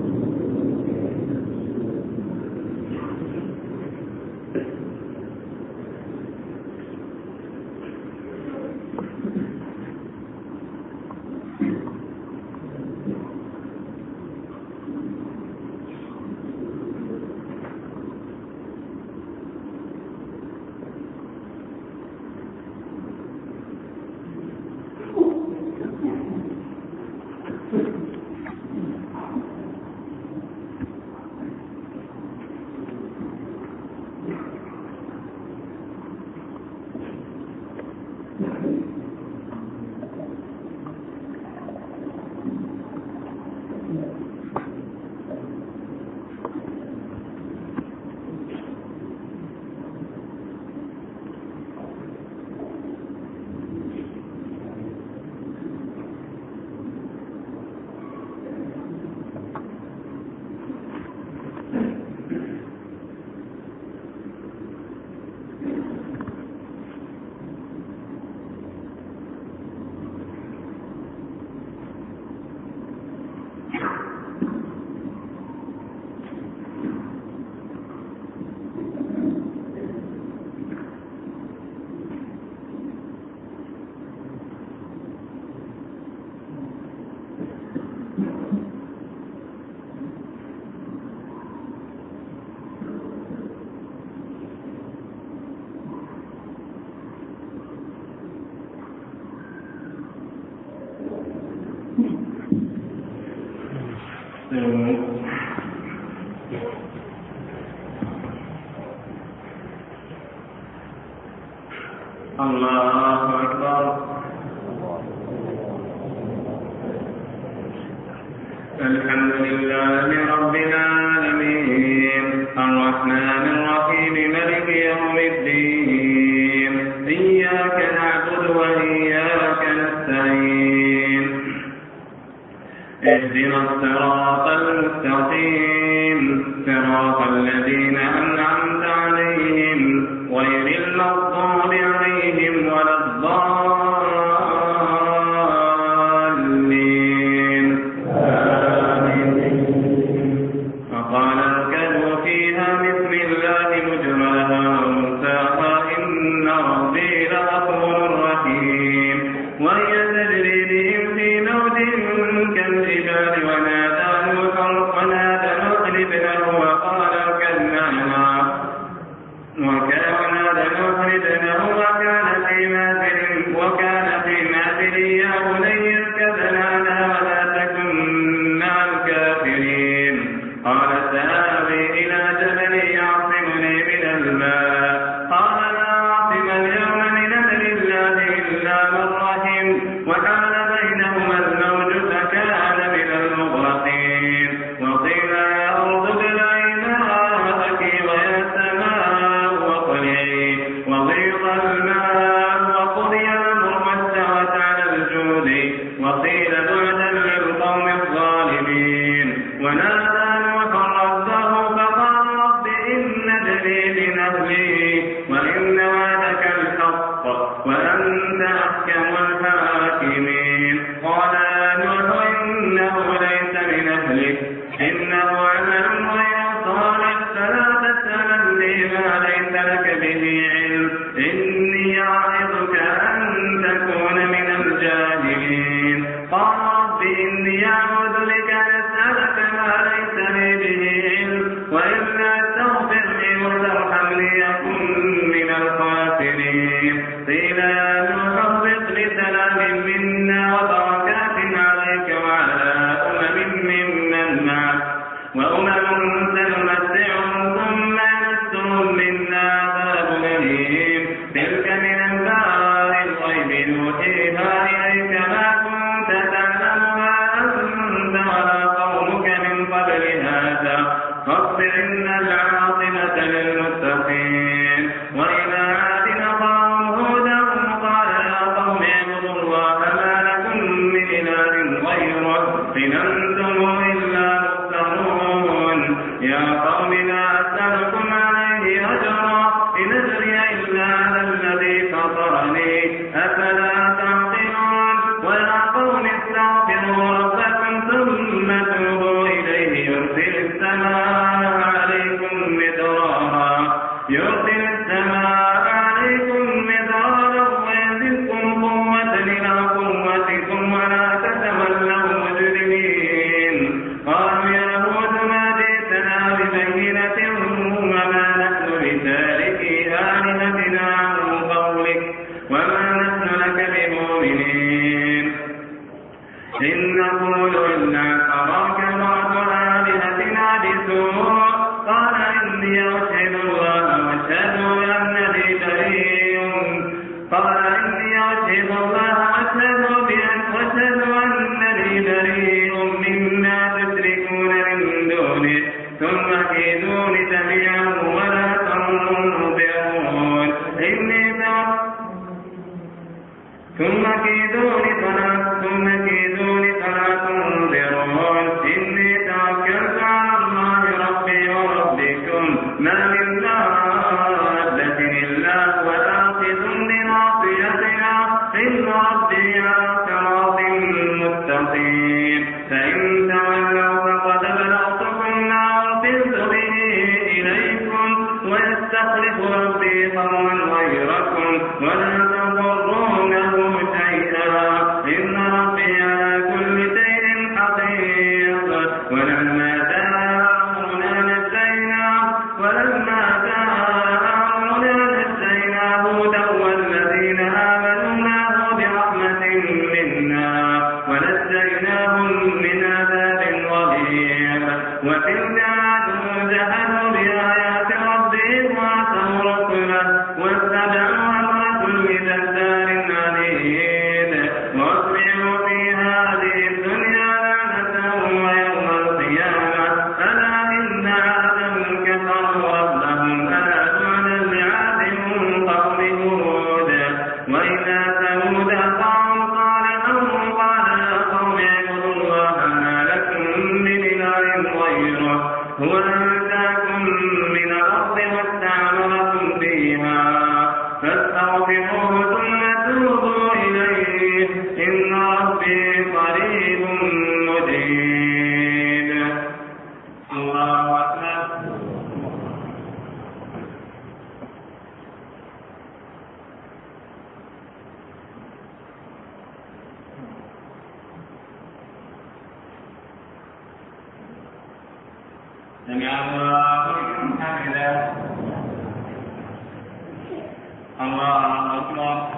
Speaker 5: الله أكبر. الحمد لله رب العالمين الرحمن الرحيم مالك يوم الدين إياك نعبد وإياك نستعين اهدنا الصراط المستقيم صراط الذين أنعمت عليهم غير المغضوب عليهم ولا الضالين آمين. وقال اركبوا فيها بسم الله مجراها ومرساها إن ربي لغفور رحيم. وهي تجري بهم في موج كالجبال ونادى نوح ابنه وقال اركب معنا وكان في معزل يا بني اركب معنا ولا تكن مع الكافرين. قال سآوي إلى جبل يعصمني من الماء قال لا عاصم اليوم من أمر الله إلا من رحم وحال بينهما الموج فكان من المغرقين. وقيل يا أرض ابلعي ماءك ويا سماء واقلعي وغيض الماء وقضي الأمر واستوت على الجود وقيل بعدا للقوم الظالمين. ونادى نوح ربه فقال رب إن ابني من أهلي وإن وعدك الحق وأنت أحكم الحاكمين. قال يا نوح إنه ليس من أهلك إنه عمل وأمم سنمتعهم ثم يمسهم منا عذاب أليم تلك من أنباء الغيب نوحيها إليك ما كنت تعلمها أنت ولا قومك من قبل هذا فاصبر إن العاقبة للمتقين. وإلى عاد أخاهم هودا قال يا قوم اعبدوا الله ما لكم من إله غيره إن أنتم إلا مفترون. يا قوم لا أسألكم عليه أجرا إن أجري إلا على الذي فطرني أفلا تعقلون. ويا قوم استغفروا ربكم ثم توبوا إليه يرسل السماء عليكم مدرارا ويزدكم قوة إلى قوتكم ولا تتولوا مجرمين. قالوا يا هود ما جئتنا ببينة وما نحن بتاركي آلهتنا عن قولك وما نحن لك بمؤمنين إن نقول إلا تراك بعض آلهتنا بسوء. قال إني أشهد الله واشهد أنني بريء مما تشركون من دونه ثم كيدون جميعا ولا تنظرون إني توكلت على الله ربي وربكم ما من دابة إلا هو آخذ بناصيتها إن ربي على صراط مستقيم. فإن تولوا فقد بلغتكم ما أرسلت به إليكم ويستخلف ربي قوما غيركم ولا تضرونه شيئا إن ربي على كل شيء حقيق. ولما جاء أمرنا نجينا هودا والذين آمنوا معه برحمة منا ونجيناهم من عذاب غليظ. وتلك عاد جحدوا بآيات ربهم وعصوا رسله واتبعوا أمر كل جبار عنيد. واصبروا في هذه الدنيا لعنة ويوم القيامة ألا إن عادا كفروا ربهم ألا بعدا لعاد قوم هود. وإلى ثمود أخاهم صالحا قال يا قوم اعبدوا الله ما لكم من إله غيره هو أنشأكم من الأرض واستعمركم فيها فاستغفروه ثم توبوا إليه إن ربي قريب مجيب. الله أكبر. سمع الله لمن حمده. الله أكبر.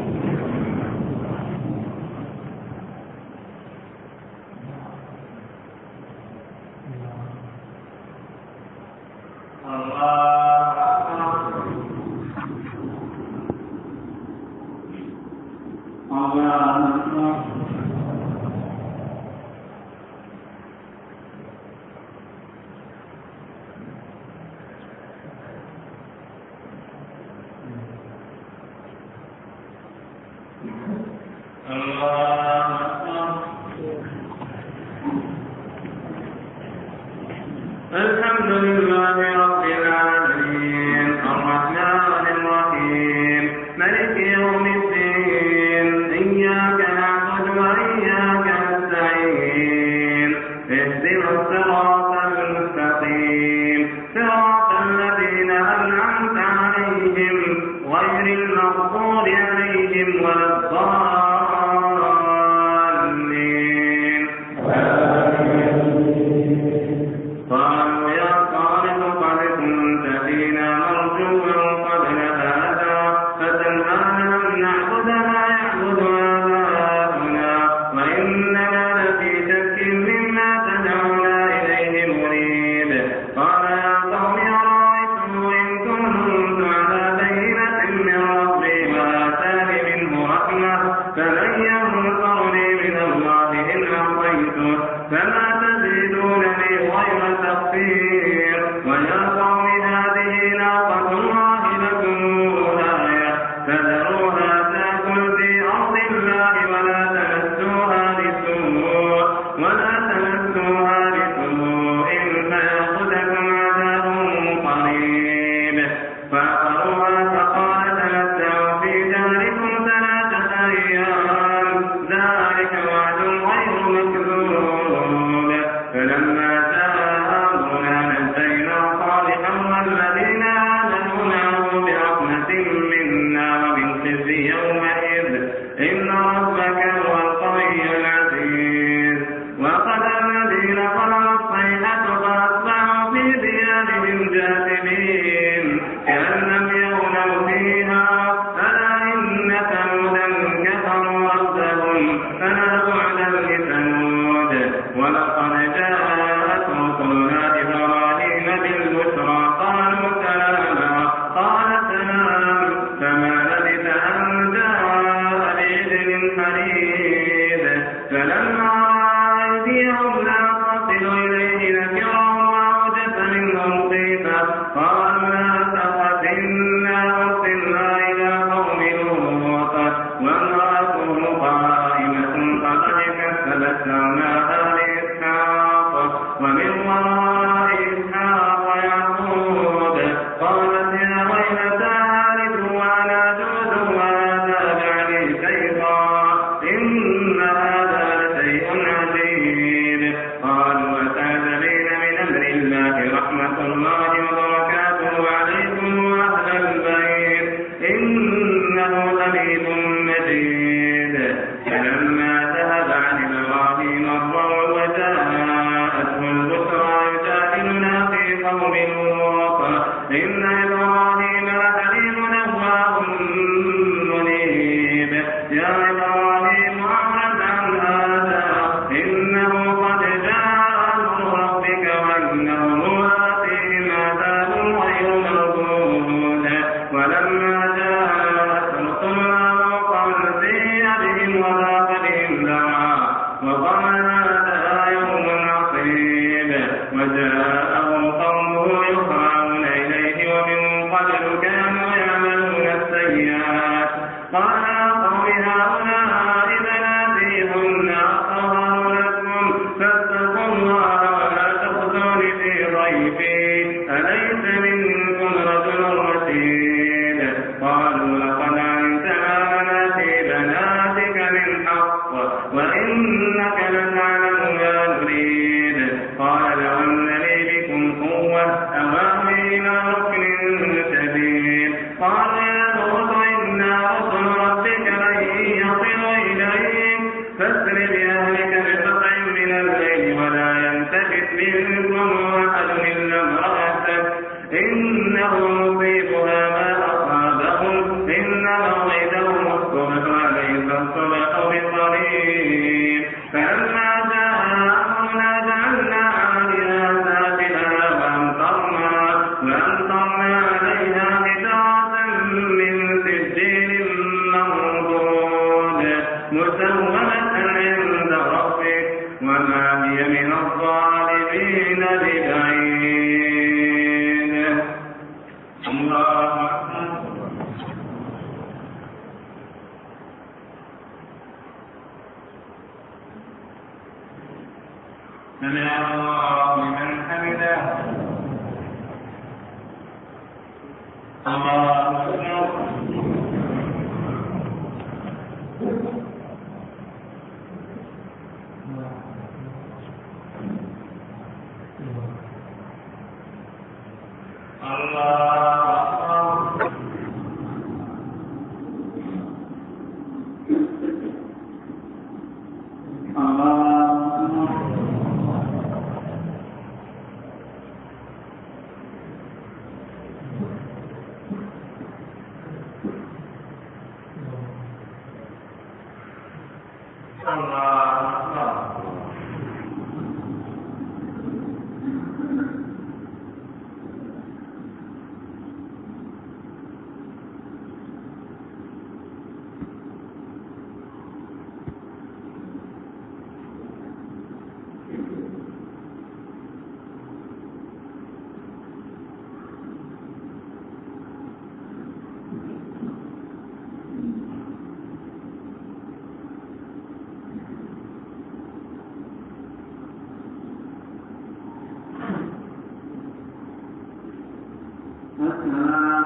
Speaker 5: الحمد لله رب العالمين الرحمن الرحيم مالك يوم الدين إياك نعبد وإياك نستعين اهدنا الصراط المستقيم صراط الذين أنعمت عليهم غير المغضوب عليهم ولا الضالين. قالوا يا صالح قد فما تزيدونني غير تخفير. ويا قوم هذه ناقة الله لكم آية فذروها تأكل في أرض الله ولا تمسوها بسوء فيأخذكم عذاب قريب. فعقروها فقال تمتعوا في داركم 3 أيام ذلك وعد غير مكذوب. فلما جاء أمرنا نجينا صالحا والذين آمنوا معه برحمة منا وبالخزي يومئذ إن ربك هو القوي العزيز. وقضى الذين ظلموا الصيحة فأصبحوا في ديارهم جاثمين كأن لم يغنوا فيها ألا إن ثمودا كفروا ربهم فلا بعدا لثمود. ولقد جاءت رسلنا إبراهيم بالبشرى قالوا سلاما قال سلام فما لبث أن جاء بعجل حنيذ. فلما أيديهم لا تصل إليه نكرهم وأوجس منهم خيفة قالوا لا تخف إنا أرسلنا إلى قوم لوط وامرأته قائمة فضحكت فبشرناها بإسحاق ومن وراء إسحاق يعقوب قالت يا ويلتى هلك وأنا جوز وهذا بعلي شيخا إن هذا لشيء عجيب. قالوا أتعجبين من أمر الله رحمة الله وبركاته عليكم أهل البيت إنه حميد مجيد. فلما ذهب عن إبراهيم الروع وجاءته البشرى يجادلنا في قوم لوط إن إبراهيم لحليم أواه منيب. يا إبراهيم أعرض عن هذا إنه قد جاء أمر ربك وإنهم آتيهم عذاب غير مردود. ولما جاءت رسلنا لوطا سيء بهم وضاق بهم ذرعا وقال هذا يوم عصيب. وجاءه قومه يهرعون إليه ومن قبل كانوا يعملون السيئات قال يا قوم هؤلاء بناتي هن أطهر لكم فاتقوا الله ولا تخزون في ضيفي أليس منكم رجل رشيد. قالوا لقد علمت ما لنا في بناتك من حق وإنك لتعلم ما نريد. قال لو أن لي بكم قوة أوامي إلى ركن شديد. قال يا لوط إنا رسل ربك لن يصلوا إليك فاسر بأهلك بقطع من الليل ولا يلتفت منكم أحد إلا امرأتك إنه مصيبها ما أصابهم إن موعدهم الصبح وليس الصبح بقريب. فلما جاء أمرنا جعلنا عاليها سافلها وأمطرنا عليها حجارة من سجيل منضود مسومة عند ربك وما هي من الظالمين ببعيد. الله أكبر. سمع الله لمن حمده. الله أكبر.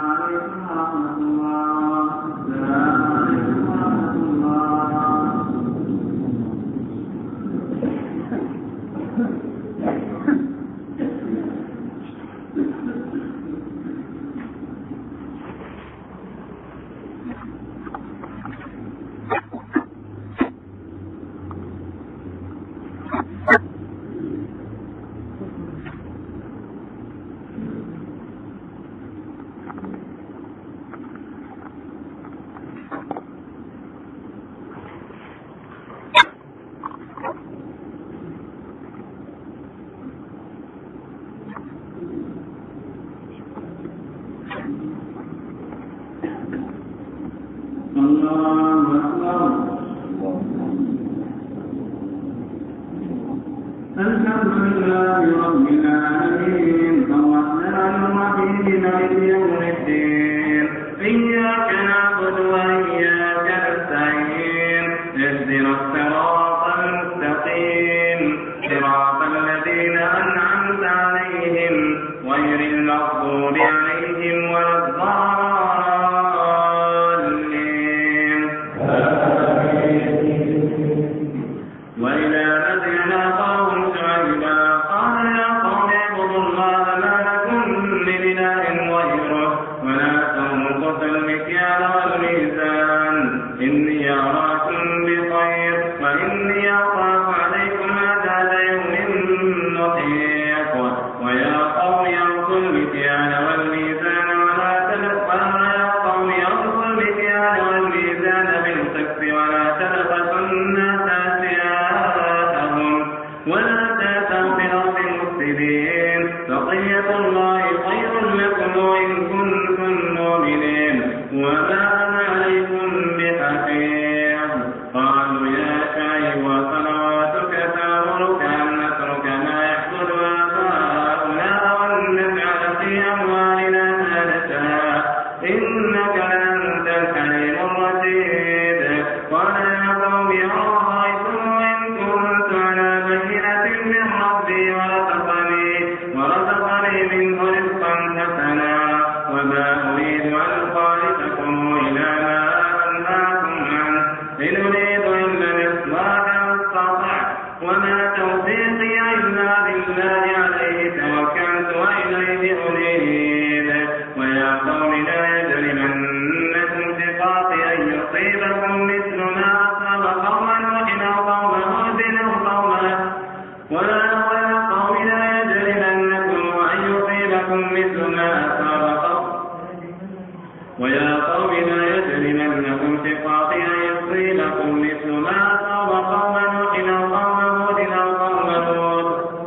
Speaker 4: عليكم ورحمة الله. السلام عليكم ورحمة الله. الله أكبر. الحمد لله رب العالمين الرحمن الرحيم مالك يوم الدين إياك نعبد وإياك نستعين اهدنا الصراط المستقيم صراط الذين أنعمت عليهم غير المغضوب عليهم ولا الضالين. وإلى مدين أخاهم شعيبا قال يا قوم اعبدوا الله ما لكم من إله غيره ولا تنقصوا المكيال والميزان إني أراكم بخير وإني أخاف عليكم عذاب يوم محيط. ويا قوم أوفوا المكيال والميزان ولا بالقسط ولا تبخسوا الناس أشياءهم ولا تأتوا في الأرض مفسدين. بقية الله خير لكم إن كنتم مؤمنين وما أنا عليكم بحفيظ. قالوا يا شعيب وصلواتك تأمرك أن نترك ما يعبد آباؤنا وأن نجعل في أموالنا ما نشاء إنك لأنت الحليم الرشيد. قال يا قوم أرأيتم إن كنت على بينة من ربي ورزقني منه رزقا حسنا وما أريد أن أخالفكم إلى ما أنهاكم عنه إن أريد إلا الإصلاح ما استطعت وما توفيقي إلا بالله عليه توكلت وإليه أنيب. ويا قوم لا يجرمنكم شقاقي أن يصيبكم مثل ما أصاب قوم نوح أو قوم هود أو قوم ويا قوم لا يجرمنكم أن يصيبكم مثل ما أصاب قوم ويا قوم لا يجرمنكم شقاقي أن يصيبكم مثل ما أصاب قوم نوح أو قوم هود أو قوم لوط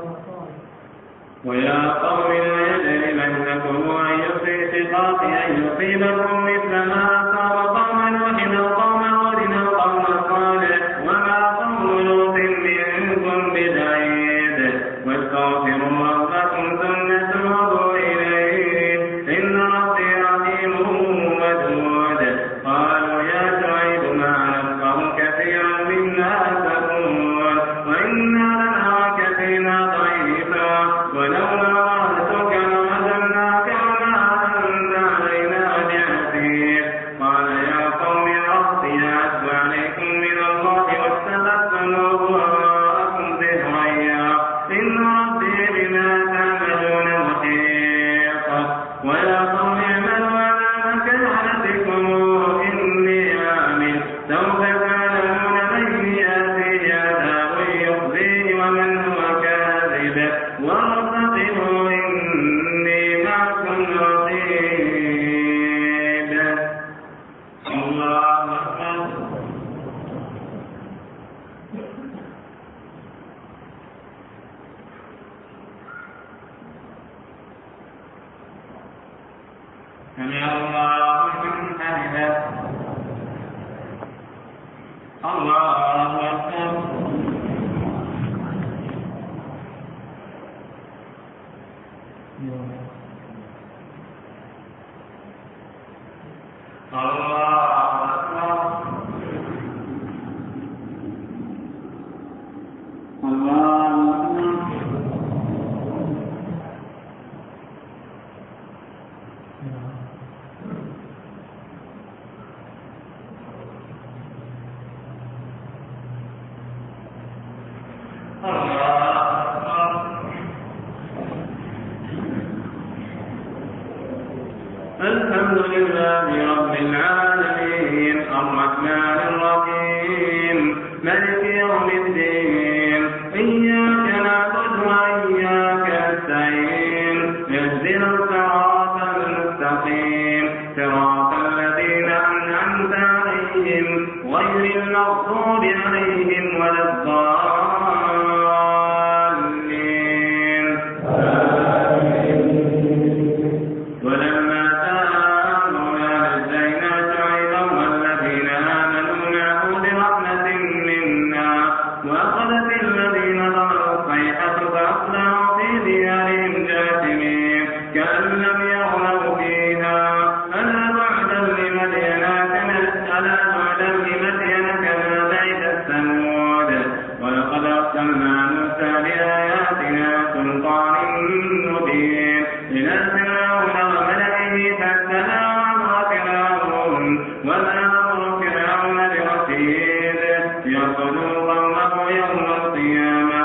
Speaker 4: ويا قوم لا يجرمنكم أن شقاقي أن يصيبكم مثل ما أصاب قوم نوح أو قوم هود أو قوم صالح وما قوم لوط منكم ببعيد. واستغفروا ربكم ثم توبوا إليه إن ربي رحيم ودود. قالوا يا شعيب ما نفقه كثيرا مما تقول وإنا لنراك فينا ضعيفا ولولا رأتك لرجمناك وما أنت علينا بعزيز. قال يا قوم ربي أعز عليكم من الله واستخفتموه وراءكم ظهريا إن ربي بما تعملون محيط. ويا قوم اعملوا على مكانتكم إني عامل سوف تعلمون من يأتيه عذاب يخزيه ومن هو كاذب وارتقبوا إني معكم رقيب. الله أكبر. سمع الله لمن حمده. الله أكبر. الله أكبر. الله أكبر. الحمد لله رب العالمين الرحمن الرحيم مالك يوم الدين إياك نعبد وإياك نستعين اهدنا الصراط المستقيم صراط الذين أنعمت عليهم غير المغضوب عليهم ولا الضالين ولما جاءنا نجينا شعيبا والذين آمنوا معه برحمة منا وأخذت الذين ظلموا الصيحة فأصبحوا في ديارهم جاثمين كأن لم يغنوا فيها ألا بعدا لمدين كما بعد الثمود ولقد أرسلنا موسى بآياتنا سلطان مبين إلى فرعون وملئه فاتبعوا فرعون وما أمر فرعون برشيد يقتل قومه يوم القيامة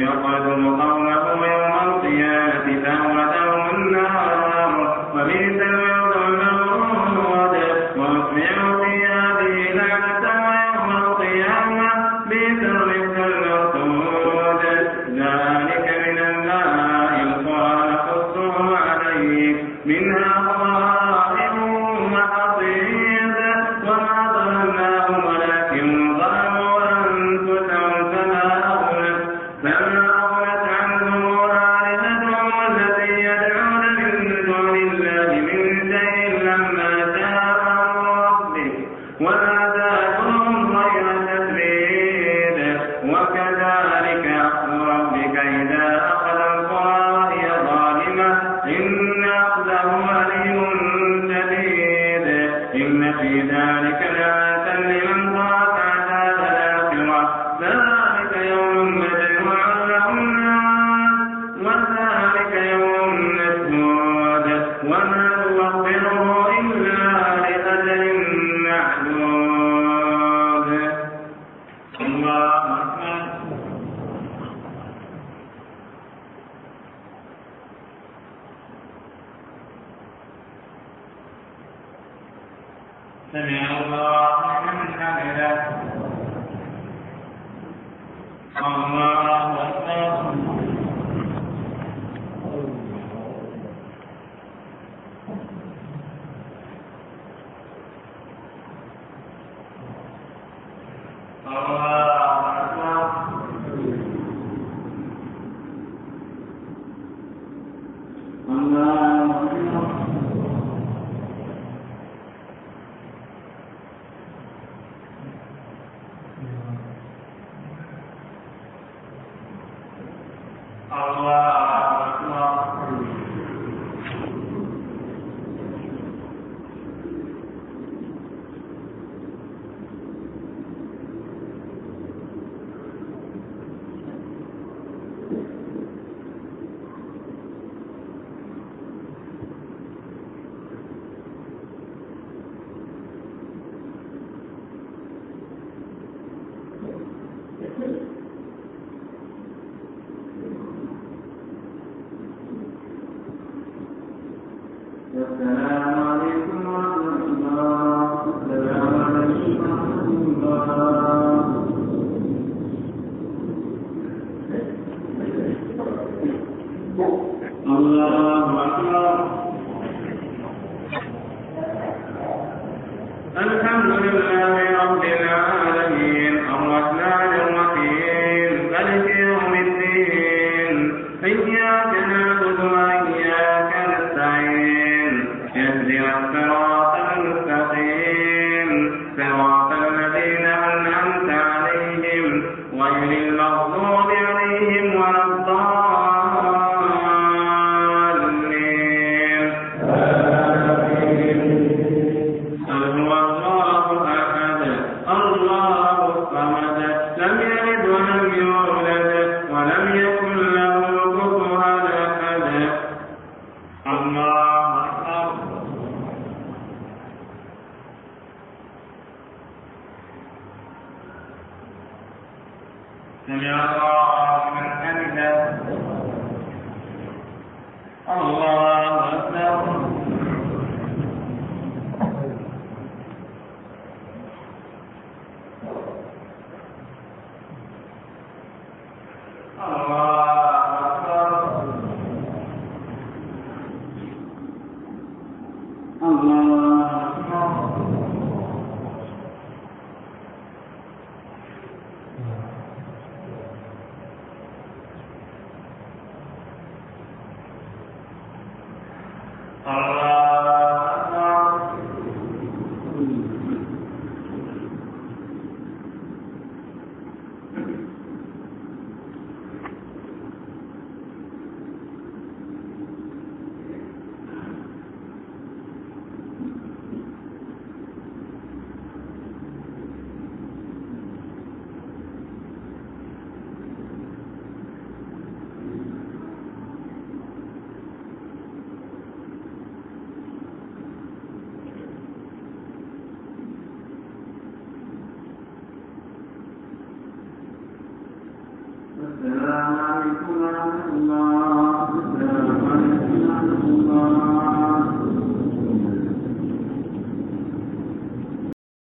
Speaker 4: فأوردهم النار وبئس الورد المورود وأصبحوا في هذه لعنة ويوم القيامة بئس الرفد المرفود ذلك من الله القرى نقصه عليك منها قائم وحصيد وما ظلمناهم ولكن ظلموا أنفسهم فما أغنت عنهم آلهتهم التي يدعون من دون الله من شيء لما جاء ربك وما زادهم غير تتبيب وكذلك أخذ ربك إذا أخذ القرى وهي ظالمة إن أخذه أليم شديد إن في ذلك لآية لمن خاف عذاب الآخرة ذلك يوم مجموع له الناس وذلك يوم مشهود وما نوفره إلا لأجل معدود الله أكبر سمع الله لمن حمده الله أكبر السلام عليكم ورحمة الله. السلام عليكم ورحمة الله. الله أكبر. الحمد لله رب العالمين الرحمن الرحيم مالك يوم الدين إياك نعبد